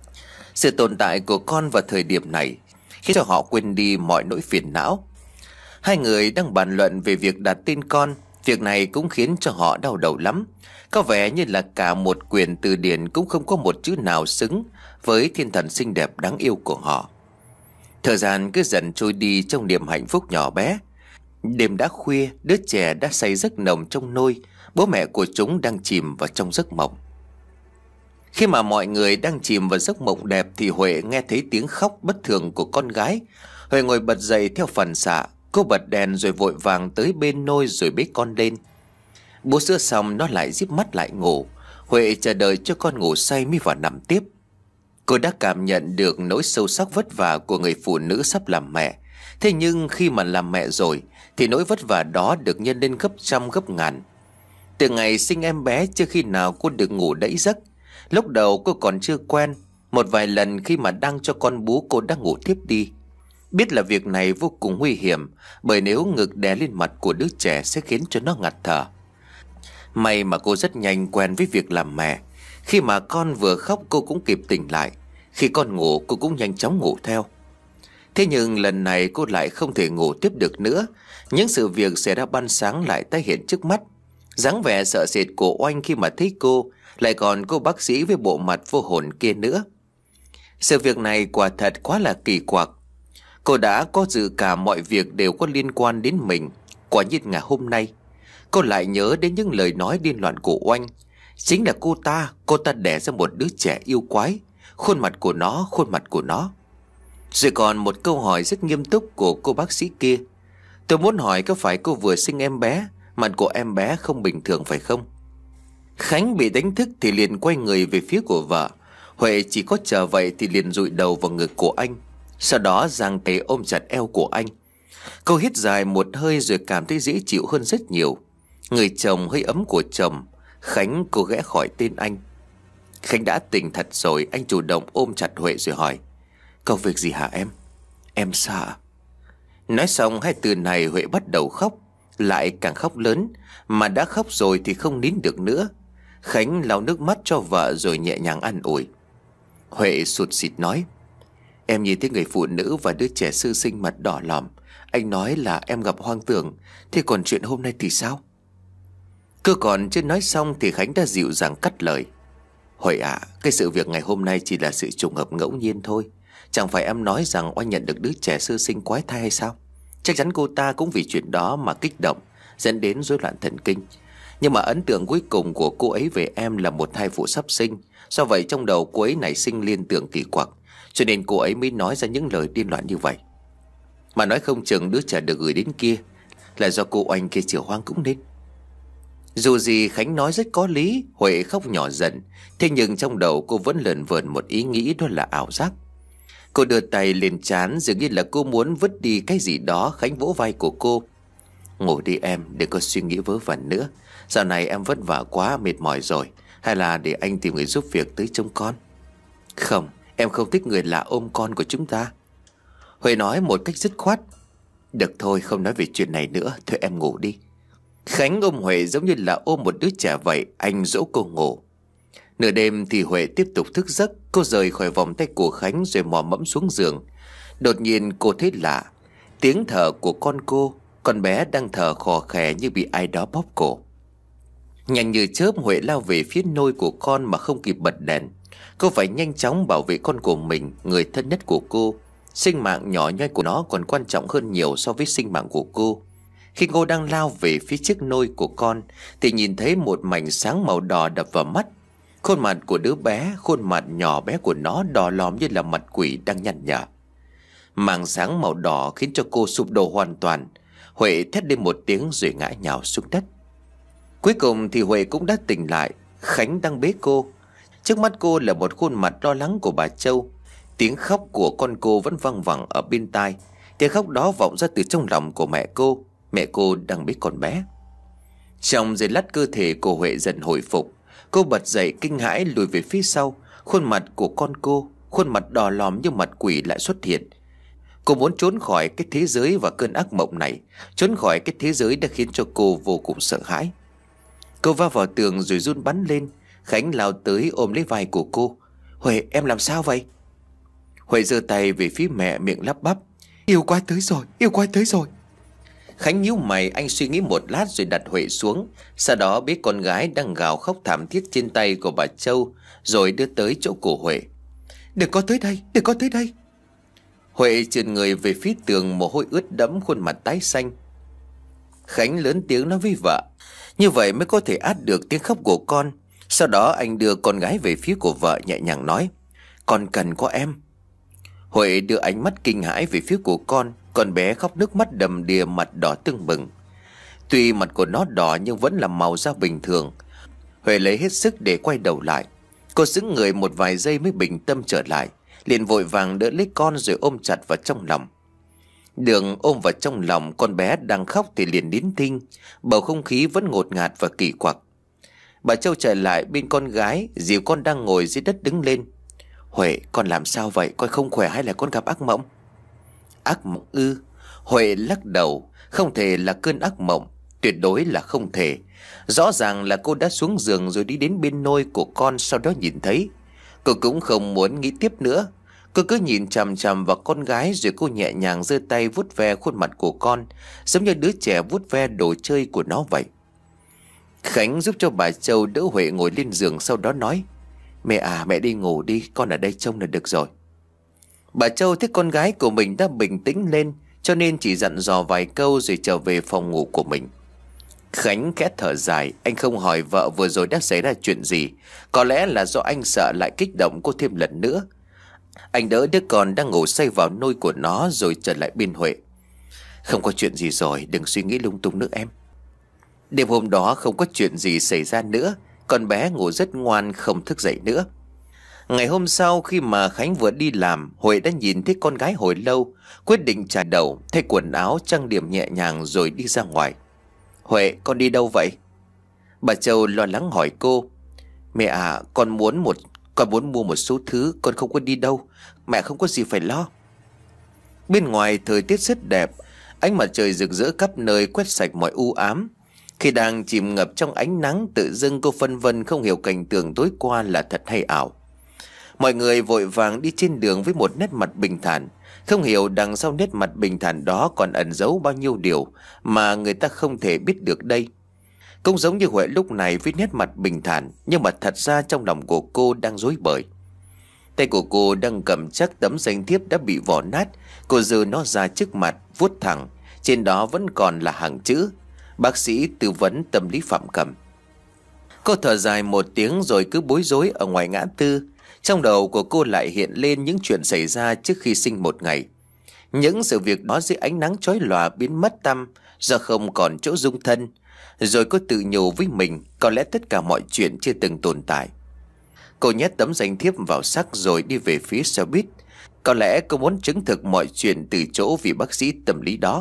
Sự tồn tại của con vào thời điểm này khiến cho họ quên đi mọi nỗi phiền não. Hai người đang bàn luận về việc đặt tên con. Việc này cũng khiến cho họ đau đầu lắm. Có vẻ như là cả một quyển từ điển cũng không có một chữ nào xứng với thiên thần xinh đẹp đáng yêu của họ. Thời gian cứ dần trôi đi trong niềm hạnh phúc nhỏ bé. Đêm đã khuya, đứa trẻ đã say giấc nồng trong nôi. Bố mẹ của chúng đang chìm vào trong giấc mộng. Khi mà mọi người đang chìm vào giấc mộng đẹp thì Huệ nghe thấy tiếng khóc bất thường của con gái. Huệ ngồi bật dậy theo phản xạ. Cô bật đèn rồi vội vàng tới bên nôi rồi bế con lên. Bú sữa xong nó lại díp mắt lại ngủ. Huệ chờ đợi cho con ngủ say mới vào nằm tiếp. Cô đã cảm nhận được nỗi sâu sắc vất vả của người phụ nữ sắp làm mẹ. Thế nhưng khi mà làm mẹ rồi thì nỗi vất vả đó được nhân lên gấp trăm gấp ngàn. Từ ngày sinh em bé chưa khi nào cô được ngủ đẫy giấc. Lúc đầu cô còn chưa quen. Một vài lần khi mà đang cho con bú cô đã ngủ tiếp đi. Biết là việc này vô cùng nguy hiểm, bởi nếu ngực đè lên mặt của đứa trẻ sẽ khiến cho nó ngạt thở. May mà cô rất nhanh quen với việc làm mẹ. Khi mà con vừa khóc cô cũng kịp tỉnh lại. Khi con ngủ cô cũng nhanh chóng ngủ theo. Thế nhưng lần này cô lại không thể ngủ tiếp được nữa. Những sự việc xảy ra ban sáng lại tái hiện trước mắt. Dáng vẻ sợ sệt của Oanh khi mà thấy cô, lại còn cô bác sĩ với bộ mặt vô hồn kia nữa. Sự việc này quả thật quá là kỳ quặc. Cô đã có dự cảm mọi việc đều có liên quan đến mình. Quả nhiên ngày hôm nay cô lại nhớ đến những lời nói điên loạn của Oanh. Chính là cô ta, cô ta đẻ ra một đứa trẻ yêu quái. Khuôn mặt của nó, khuôn mặt của nó. Rồi còn một câu hỏi rất nghiêm túc của cô bác sĩ kia. Tôi muốn hỏi có phải cô vừa sinh em bé, mặt của em bé không bình thường phải không? Khánh bị đánh thức thì liền quay người về phía của vợ. Huệ chỉ có chờ vậy thì liền dụi đầu vào ngực của anh. Sau đó giang tay ôm chặt eo của anh. Cô hít dài một hơi rồi cảm thấy dễ chịu hơn rất nhiều. Người chồng hơi ấm của chồng. Khánh cô ghé khỏi tên anh. Khánh đã tỉnh thật rồi. Anh chủ động ôm chặt Huệ rồi hỏi: Có việc gì hả em? Em sợ. Nói xong hai từ này Huệ bắt đầu khóc. Lại càng khóc lớn. Mà đã khóc rồi thì không nín được nữa. Khánh lau nước mắt cho vợ rồi nhẹ nhàng an ủi. Huệ sụt sịt nói: Em nhìn thấy người phụ nữ và đứa trẻ sơ sinh mặt đỏ lòm. Anh nói là em gặp hoang tưởng. Thế còn chuyện hôm nay thì sao? Cứ còn chưa nói xong thì Khánh đã dịu dàng cắt lời: Huệ ạ, à, cái sự việc ngày hôm nay chỉ là sự trùng hợp ngẫu nhiên thôi. Chẳng phải em nói rằng oanh nhận được đứa trẻ sơ sinh quái thai hay sao? Chắc chắn cô ta cũng vì chuyện đó mà kích động, dẫn đến rối loạn thần kinh. Nhưng mà ấn tượng cuối cùng của cô ấy về em là một thai phụ sắp sinh. Do vậy trong đầu cô ấy nảy sinh liên tưởng kỳ quặc, cho nên cô ấy mới nói ra những lời điên loạn như vậy. Mà nói không chừng đứa trẻ được gửi đến kia là do cô oanh kia chiều hoang cũng nên. Dù gì Khánh nói rất có lý. Huệ khóc nhỏ dần. Thế nhưng trong đầu cô vẫn lờn vờn một ý nghĩ, đó là ảo giác. Cô đưa tay lên trán, dường như là cô muốn vứt đi cái gì đó. Khánh vỗ vai của cô: Ngủ đi em, đừng có suy nghĩ vớ vẩn nữa. Dạo này em vất vả quá, mệt mỏi rồi. Hay là để anh tìm người giúp việc tới trông con? Không, em không thích người lạ ôm con của chúng ta. Huệ nói một cách dứt khoát. Được thôi, không nói về chuyện này nữa. Thôi em ngủ đi. Khánh ôm Huệ giống như là ôm một đứa trẻ vậy. Anh dỗ cô ngủ. Nửa đêm thì Huệ tiếp tục thức giấc. Cô rời khỏi vòng tay của Khánh rồi mò mẫm xuống giường. Đột nhiên cô thấy lạ. Tiếng thở của con cô. Con bé đang thở khò khè như bị ai đó bóp cổ. Nhanh như chớp Huệ lao về phía nôi của con mà không kịp bật đèn. Cô phải nhanh chóng bảo vệ con của mình, người thân nhất của cô. Sinh mạng nhỏ nhoi của nó còn quan trọng hơn nhiều so với sinh mạng của cô. Khi cô đang lao về phía chiếc nôi của con thì nhìn thấy một mảnh sáng màu đỏ đập vào mắt. Khuôn mặt của đứa bé, khuôn mặt nhỏ bé của nó đỏ lòm như là mặt quỷ đang nhăn nhở. Màng sáng màu đỏ khiến cho cô sụp đổ hoàn toàn. Huệ thét lên một tiếng rồi ngã nhào xuống đất. Cuối cùng thì Huệ cũng đã tỉnh lại. Khánh đang bế cô. Trước mắt cô là một khuôn mặt lo lắng của bà Châu. Tiếng khóc của con cô vẫn văng vẳng ở bên tai. Tiếng khóc đó vọng ra từ trong lòng của mẹ cô. Mẹ cô đang bế con bé. Trong giây lát cơ thể của Huệ dần hồi phục. Cô bật dậy kinh hãi lùi về phía sau. Khuôn mặt của con cô, khuôn mặt đỏ lòm như mặt quỷ lại xuất hiện. Cô muốn trốn khỏi cái thế giới và cơn ác mộng này. Trốn khỏi cái thế giới đã khiến cho cô vô cùng sợ hãi. Cô va vào tường rồi run bắn lên. Khánh lao tới ôm lấy vai của cô. Huệ, em làm sao vậy? Huệ giơ tay về phía mẹ, miệng lắp bắp. Yêu quái tới rồi, yêu quái tới rồi. Khánh nhíu mày, anh suy nghĩ một lát rồi đặt Huệ xuống. Sau đó bế con gái đang gào khóc thảm thiết trên tay của bà Châu rồi đưa tới chỗ của Huệ. Đừng có tới đây, đừng có tới đây. Huệ trườn người về phía tường, mồ hôi ướt đẫm, khuôn mặt tái xanh. Khánh lớn tiếng nói với vợ. Như vậy mới có thể át được tiếng khóc của con. Sau đó anh đưa con gái về phía của vợ, nhẹ nhàng nói. Con cần có em. Huệ đưa ánh mắt kinh hãi về phía của con. Con bé khóc nước mắt đầm đìa, mặt đỏ tưng bừng. Tuy mặt của nó đỏ nhưng vẫn là màu da bình thường. Huệ lấy hết sức để quay đầu lại. Cô sững người một vài giây mới bình tâm trở lại. Liền vội vàng đỡ lấy con rồi ôm chặt vào trong lòng. Đường ôm vào trong lòng con bé đang khóc thì liền nín thinh. Bầu không khí vẫn ngột ngạt và kỳ quặc. Bà Châu trở lại bên con gái, dìu con đang ngồi dưới đất đứng lên. Huệ, con làm sao vậy? Con không khỏe hay là con gặp ác mộng? Ác mộng ư? Huệ lắc đầu. Không thể là cơn ác mộng. Tuyệt đối là không thể. Rõ ràng là cô đã xuống giường rồi đi đến bên nôi của con, sau đó nhìn thấy. Cô cũng không muốn nghĩ tiếp nữa. Cô cứ nhìn chằm chằm vào con gái, rồi cô nhẹ nhàng giơ tay vuốt ve khuôn mặt của con, giống như đứa trẻ vuốt ve đồ chơi của nó vậy. Khánh giúp cho bà Châu đỡ Huệ ngồi lên giường, sau đó nói: Mẹ à, mẹ đi ngủ đi, con ở đây trông là được rồi. Bà Châu thấy con gái của mình đã bình tĩnh lên, cho nên chỉ dặn dò vài câu rồi trở về phòng ngủ của mình. Khánh khẽ thở dài. Anh không hỏi vợ vừa rồi đã xảy ra chuyện gì. Có lẽ là do anh sợ lại kích động cô thêm lần nữa. Anh đỡ đứa con đang ngủ say vào nôi của nó, rồi trở lại bên Huệ. Không có chuyện gì rồi, đừng suy nghĩ lung tung nữa em. Đêm hôm đó không có chuyện gì xảy ra nữa. Con bé ngủ rất ngoan, không thức dậy nữa. Ngày hôm sau, khi mà Khánh vừa đi làm, Huệ đã nhìn thấy con gái hồi lâu, quyết định chải đầu, thay quần áo, trang điểm nhẹ nhàng rồi đi ra ngoài. Huệ, con đi đâu vậy? Bà Châu lo lắng hỏi cô. Mẹ à, con muốn một Con muốn mua một số thứ, con không có đi đâu. Mẹ không có gì phải lo. Bên ngoài thời tiết rất đẹp. Ánh mặt trời rực rỡ khắp nơi, quét sạch mọi u ám. Khi đang chìm ngập trong ánh nắng, tự dưng cô phân vân không hiểu cảnh tượng tối qua là thật hay ảo. Mọi người vội vàng đi trên đường với một nét mặt bình thản, không hiểu đằng sau nét mặt bình thản đó còn ẩn giấu bao nhiêu điều mà người ta không thể biết được đây. Cũng giống như Huệ lúc này với nét mặt bình thản, nhưng mà thật ra trong lòng của cô đang rối bời. Tay của cô đang cầm chắc tấm danh thiếp đã bị vò nát. Cô giơ nó ra trước mặt, vuốt thẳng. Trên đó vẫn còn là hàng chữ: Bác sĩ tư vấn tâm lý Phạm Cầm. Cô thở dài một tiếng rồi cứ bối rối ở ngoài ngã tư. Trong đầu của cô lại hiện lên những chuyện xảy ra trước khi sinh một ngày. Những sự việc đó dưới ánh nắng chói lòa biến mất tăm do không còn chỗ dung thân. Rồi cô tự nhủ với mình, có lẽ tất cả mọi chuyện chưa từng tồn tại. Cô nhét tấm danh thiếp vào xắc rồi đi về phía xe buýt. Có lẽ cô muốn chứng thực mọi chuyện từ chỗ vị bác sĩ tâm lý đó.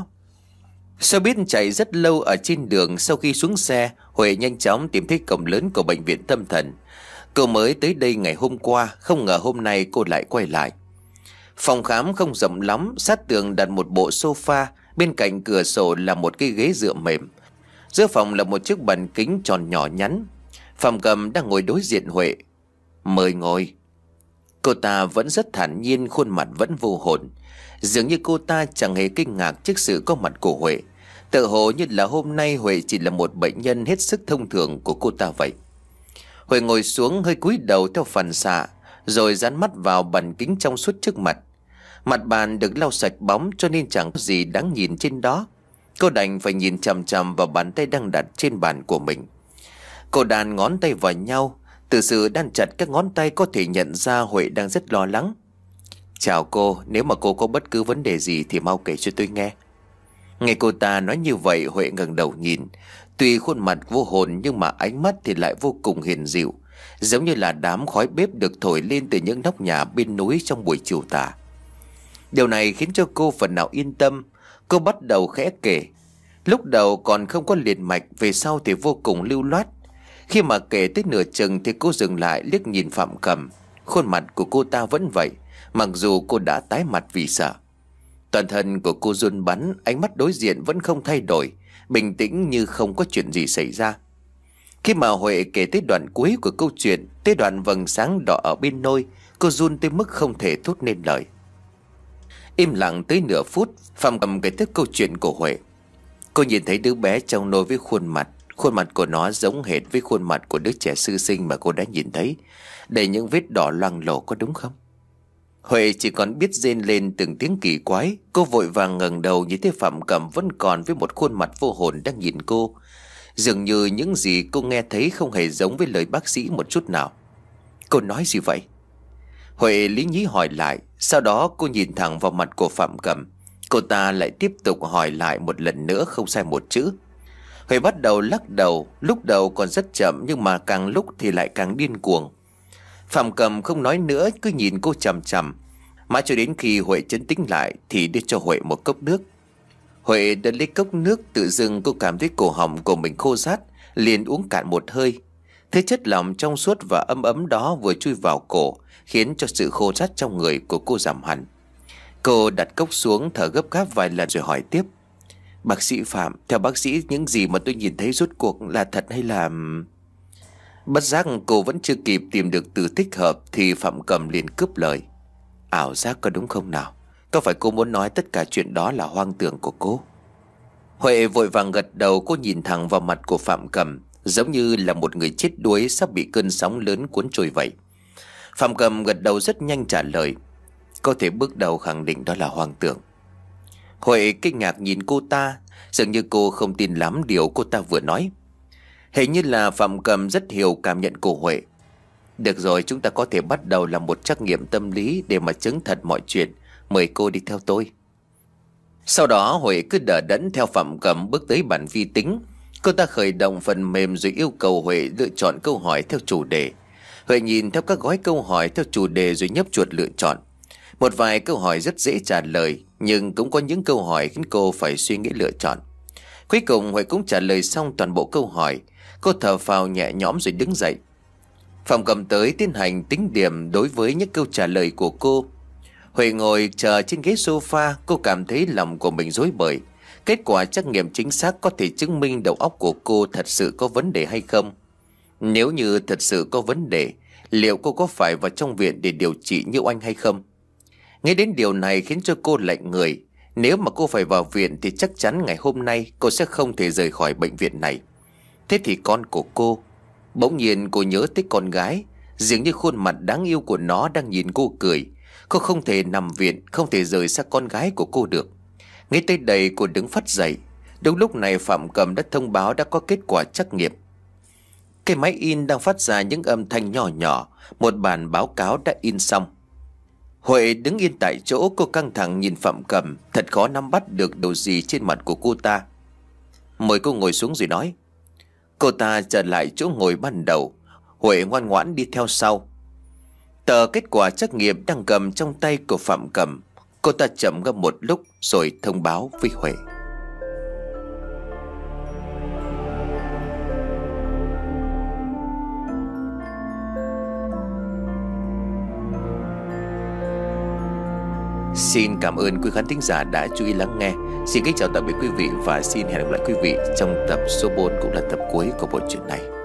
Xe buýt chạy rất lâu ở trên đường. Sau khi xuống xe, Huệ nhanh chóng tìm thấy cổng lớn của bệnh viện tâm thần. Cô mới tới đây ngày hôm qua, không ngờ hôm nay cô lại quay lại. Phòng khám không rộng lắm, sát tường đặt một bộ sofa, bên cạnh cửa sổ là một cái ghế dựa mềm. Giữa phòng là một chiếc bàn kính tròn nhỏ nhắn. Phạm Cầm đang ngồi đối diện Huệ. Mời ngồi. Cô ta vẫn rất thản nhiên, khuôn mặt vẫn vô hồn. Dường như cô ta chẳng hề kinh ngạc trước sự có mặt của Huệ. Tự hồ như là hôm nay Huệ chỉ là một bệnh nhân hết sức thông thường của cô ta vậy. Huệ ngồi xuống hơi cúi đầu theo phản xạ, rồi dán mắt vào bàn kính trong suốt trước mặt. Mặt bàn được lau sạch bóng cho nên chẳng có gì đáng nhìn trên đó. Cô đành phải nhìn chằm chằm vào bàn tay đang đặt trên bàn của mình. Cô đan ngón tay vào nhau. Từ sự đan chặt các ngón tay có thể nhận ra Huệ đang rất lo lắng. Chào cô, nếu mà cô có bất cứ vấn đề gì thì mau kể cho tôi nghe. Nghe cô ta nói như vậy, Huệ ngẩng đầu nhìn. Tuy khuôn mặt vô hồn nhưng mà ánh mắt thì lại vô cùng hiền dịu, giống như là đám khói bếp được thổi lên từ những nóc nhà bên núi trong buổi chiều tà. Điều này khiến cho cô phần nào yên tâm. Cô bắt đầu khẽ kể. Lúc đầu còn không có liền mạch, về sau thì vô cùng lưu loát. Khi mà kể tới nửa chừng thì cô dừng lại liếc nhìn Phạm Cầm. Khuôn mặt của cô ta vẫn vậy, mặc dù cô đã tái mặt vì sợ. Toàn thân của cô run bắn, ánh mắt đối diện vẫn không thay đổi, bình tĩnh như không có chuyện gì xảy ra. Khi mà Huệ kể tới đoạn cuối của câu chuyện, tới đoạn vầng sáng đỏ ở bên nôi, cô run tới mức không thể thốt nên lời. Im lặng tới nửa phút, Phạm Cầm kể tới câu chuyện của Huệ. Cô nhìn thấy đứa bé trong nôi với khuôn mặt Khuôn mặt của nó giống hệt với khuôn mặt của đứa trẻ sơ sinh mà cô đã nhìn thấy, đầy những vết đỏ loang lổ, có đúng không? Huệ chỉ còn biết rên lên từng tiếng kỳ quái. Cô vội vàng ngẩng đầu nhìn thấy Phạm Cầm vẫn còn với một khuôn mặt vô hồn đang nhìn cô. Dường như những gì cô nghe thấy không hề giống với lời bác sĩ một chút nào. Cô nói gì vậy? Huệ lý nhí hỏi lại. Sau đó cô nhìn thẳng vào mặt của Phạm Cầm. Cô ta lại tiếp tục hỏi lại một lần nữa, không sai một chữ. Huệ bắt đầu lắc đầu. Lúc đầu còn rất chậm, nhưng mà càng lúc thì lại càng điên cuồng. Phạm Cầm không nói nữa, cứ nhìn cô chằm chằm. Mãi cho đến khi Huệ trấn tĩnh lại thì đưa cho Huệ một cốc nước. Huệ đã lấy cốc nước, tự dưng cô cảm thấy cổ họng của mình khô rát, liền uống cạn một hơi. Thế chất lỏng trong suốt và ấm ấm đó vừa chui vào cổ, khiến cho sự khô rát trong người của cô giảm hẳn. Cô đặt cốc xuống, thở gấp gáp vài lần rồi hỏi tiếp: "Bác sĩ Phạm, theo bác sĩ những gì mà tôi nhìn thấy rốt cuộc là thật hay là..." Bất giác cô vẫn chưa kịp tìm được từ thích hợp thì Phạm Cầm liền cướp lời: "Ảo giác có đúng không nào? Có phải cô muốn nói tất cả chuyện đó là hoang tưởng của cô?" Huệ vội vàng gật đầu. Cô nhìn thẳng vào mặt của Phạm Cầm, giống như là một người chết đuối sắp bị cơn sóng lớn cuốn trôi vậy. Phạm Cầm gật đầu rất nhanh trả lời: "Có thể bước đầu khẳng định đó là hoang tưởng." Huệ kinh ngạc nhìn cô ta, dường như cô không tin lắm điều cô ta vừa nói. Hình như là Phạm Cầm rất hiểu cảm nhận của Huệ. "Được rồi, chúng ta có thể bắt đầu làm một trắc nghiệm tâm lý để mà chứng thật mọi chuyện. Mời cô đi theo tôi." Sau đó Huệ cứ đờ đẫn theo Phạm Cầm bước tới bàn vi tính. Cô ta khởi động phần mềm rồi yêu cầu Huệ lựa chọn câu hỏi theo chủ đề. Huệ nhìn theo các gói câu hỏi theo chủ đề rồi nhấp chuột lựa chọn. Một vài câu hỏi rất dễ trả lời, nhưng cũng có những câu hỏi khiến cô phải suy nghĩ lựa chọn. Cuối cùng Huệ cũng trả lời xong toàn bộ câu hỏi. Cô thở phào nhẹ nhõm rồi đứng dậy. Phạm Cầm tới tiến hành tính điểm đối với những câu trả lời của cô. Huệ ngồi chờ trên ghế sofa. Cô cảm thấy lòng của mình rối bời. Kết quả trắc nghiệm chính xác có thể chứng minh đầu óc của cô thật sự có vấn đề hay không. Nếu như thật sự có vấn đề, liệu cô có phải vào trong viện để điều trị như anh hay không? Nghe đến điều này khiến cho cô lạnh người. Nếu mà cô phải vào viện thì chắc chắn ngày hôm nay cô sẽ không thể rời khỏi bệnh viện này. Thế thì con của cô... Bỗng nhiên cô nhớ tới con gái, dường như khuôn mặt đáng yêu của nó đang nhìn cô cười. Cô không thể nằm viện, không thể rời xa con gái của cô được. Ngay tới đây cô đứng phắt dậy. Đúng lúc này Phạm Cầm đã thông báo đã có kết quả trắc nghiệm. Cái máy in đang phát ra những âm thanh nhỏ nhỏ. Một bản báo cáo đã in xong. Huệ đứng yên tại chỗ. Cô căng thẳng nhìn Phạm Cầm, thật khó nắm bắt được điều gì trên mặt của cô ta. Mời cô ngồi xuống rồi nói. Cô ta trở lại chỗ ngồi ban đầu. Huệ ngoan ngoãn đi theo sau. Tờ kết quả trắc nghiệm đang cầm trong tay của Phạm Cầm. Cô ta chậm ngâm một lúc rồi thông báo với Huệ. Xin cảm ơn quý khán thính giả đã chú ý lắng nghe. Xin kính chào tạm biệt quý vị và xin hẹn gặp lại quý vị trong tập số bốn cũng là tập cuối của bộ truyện này.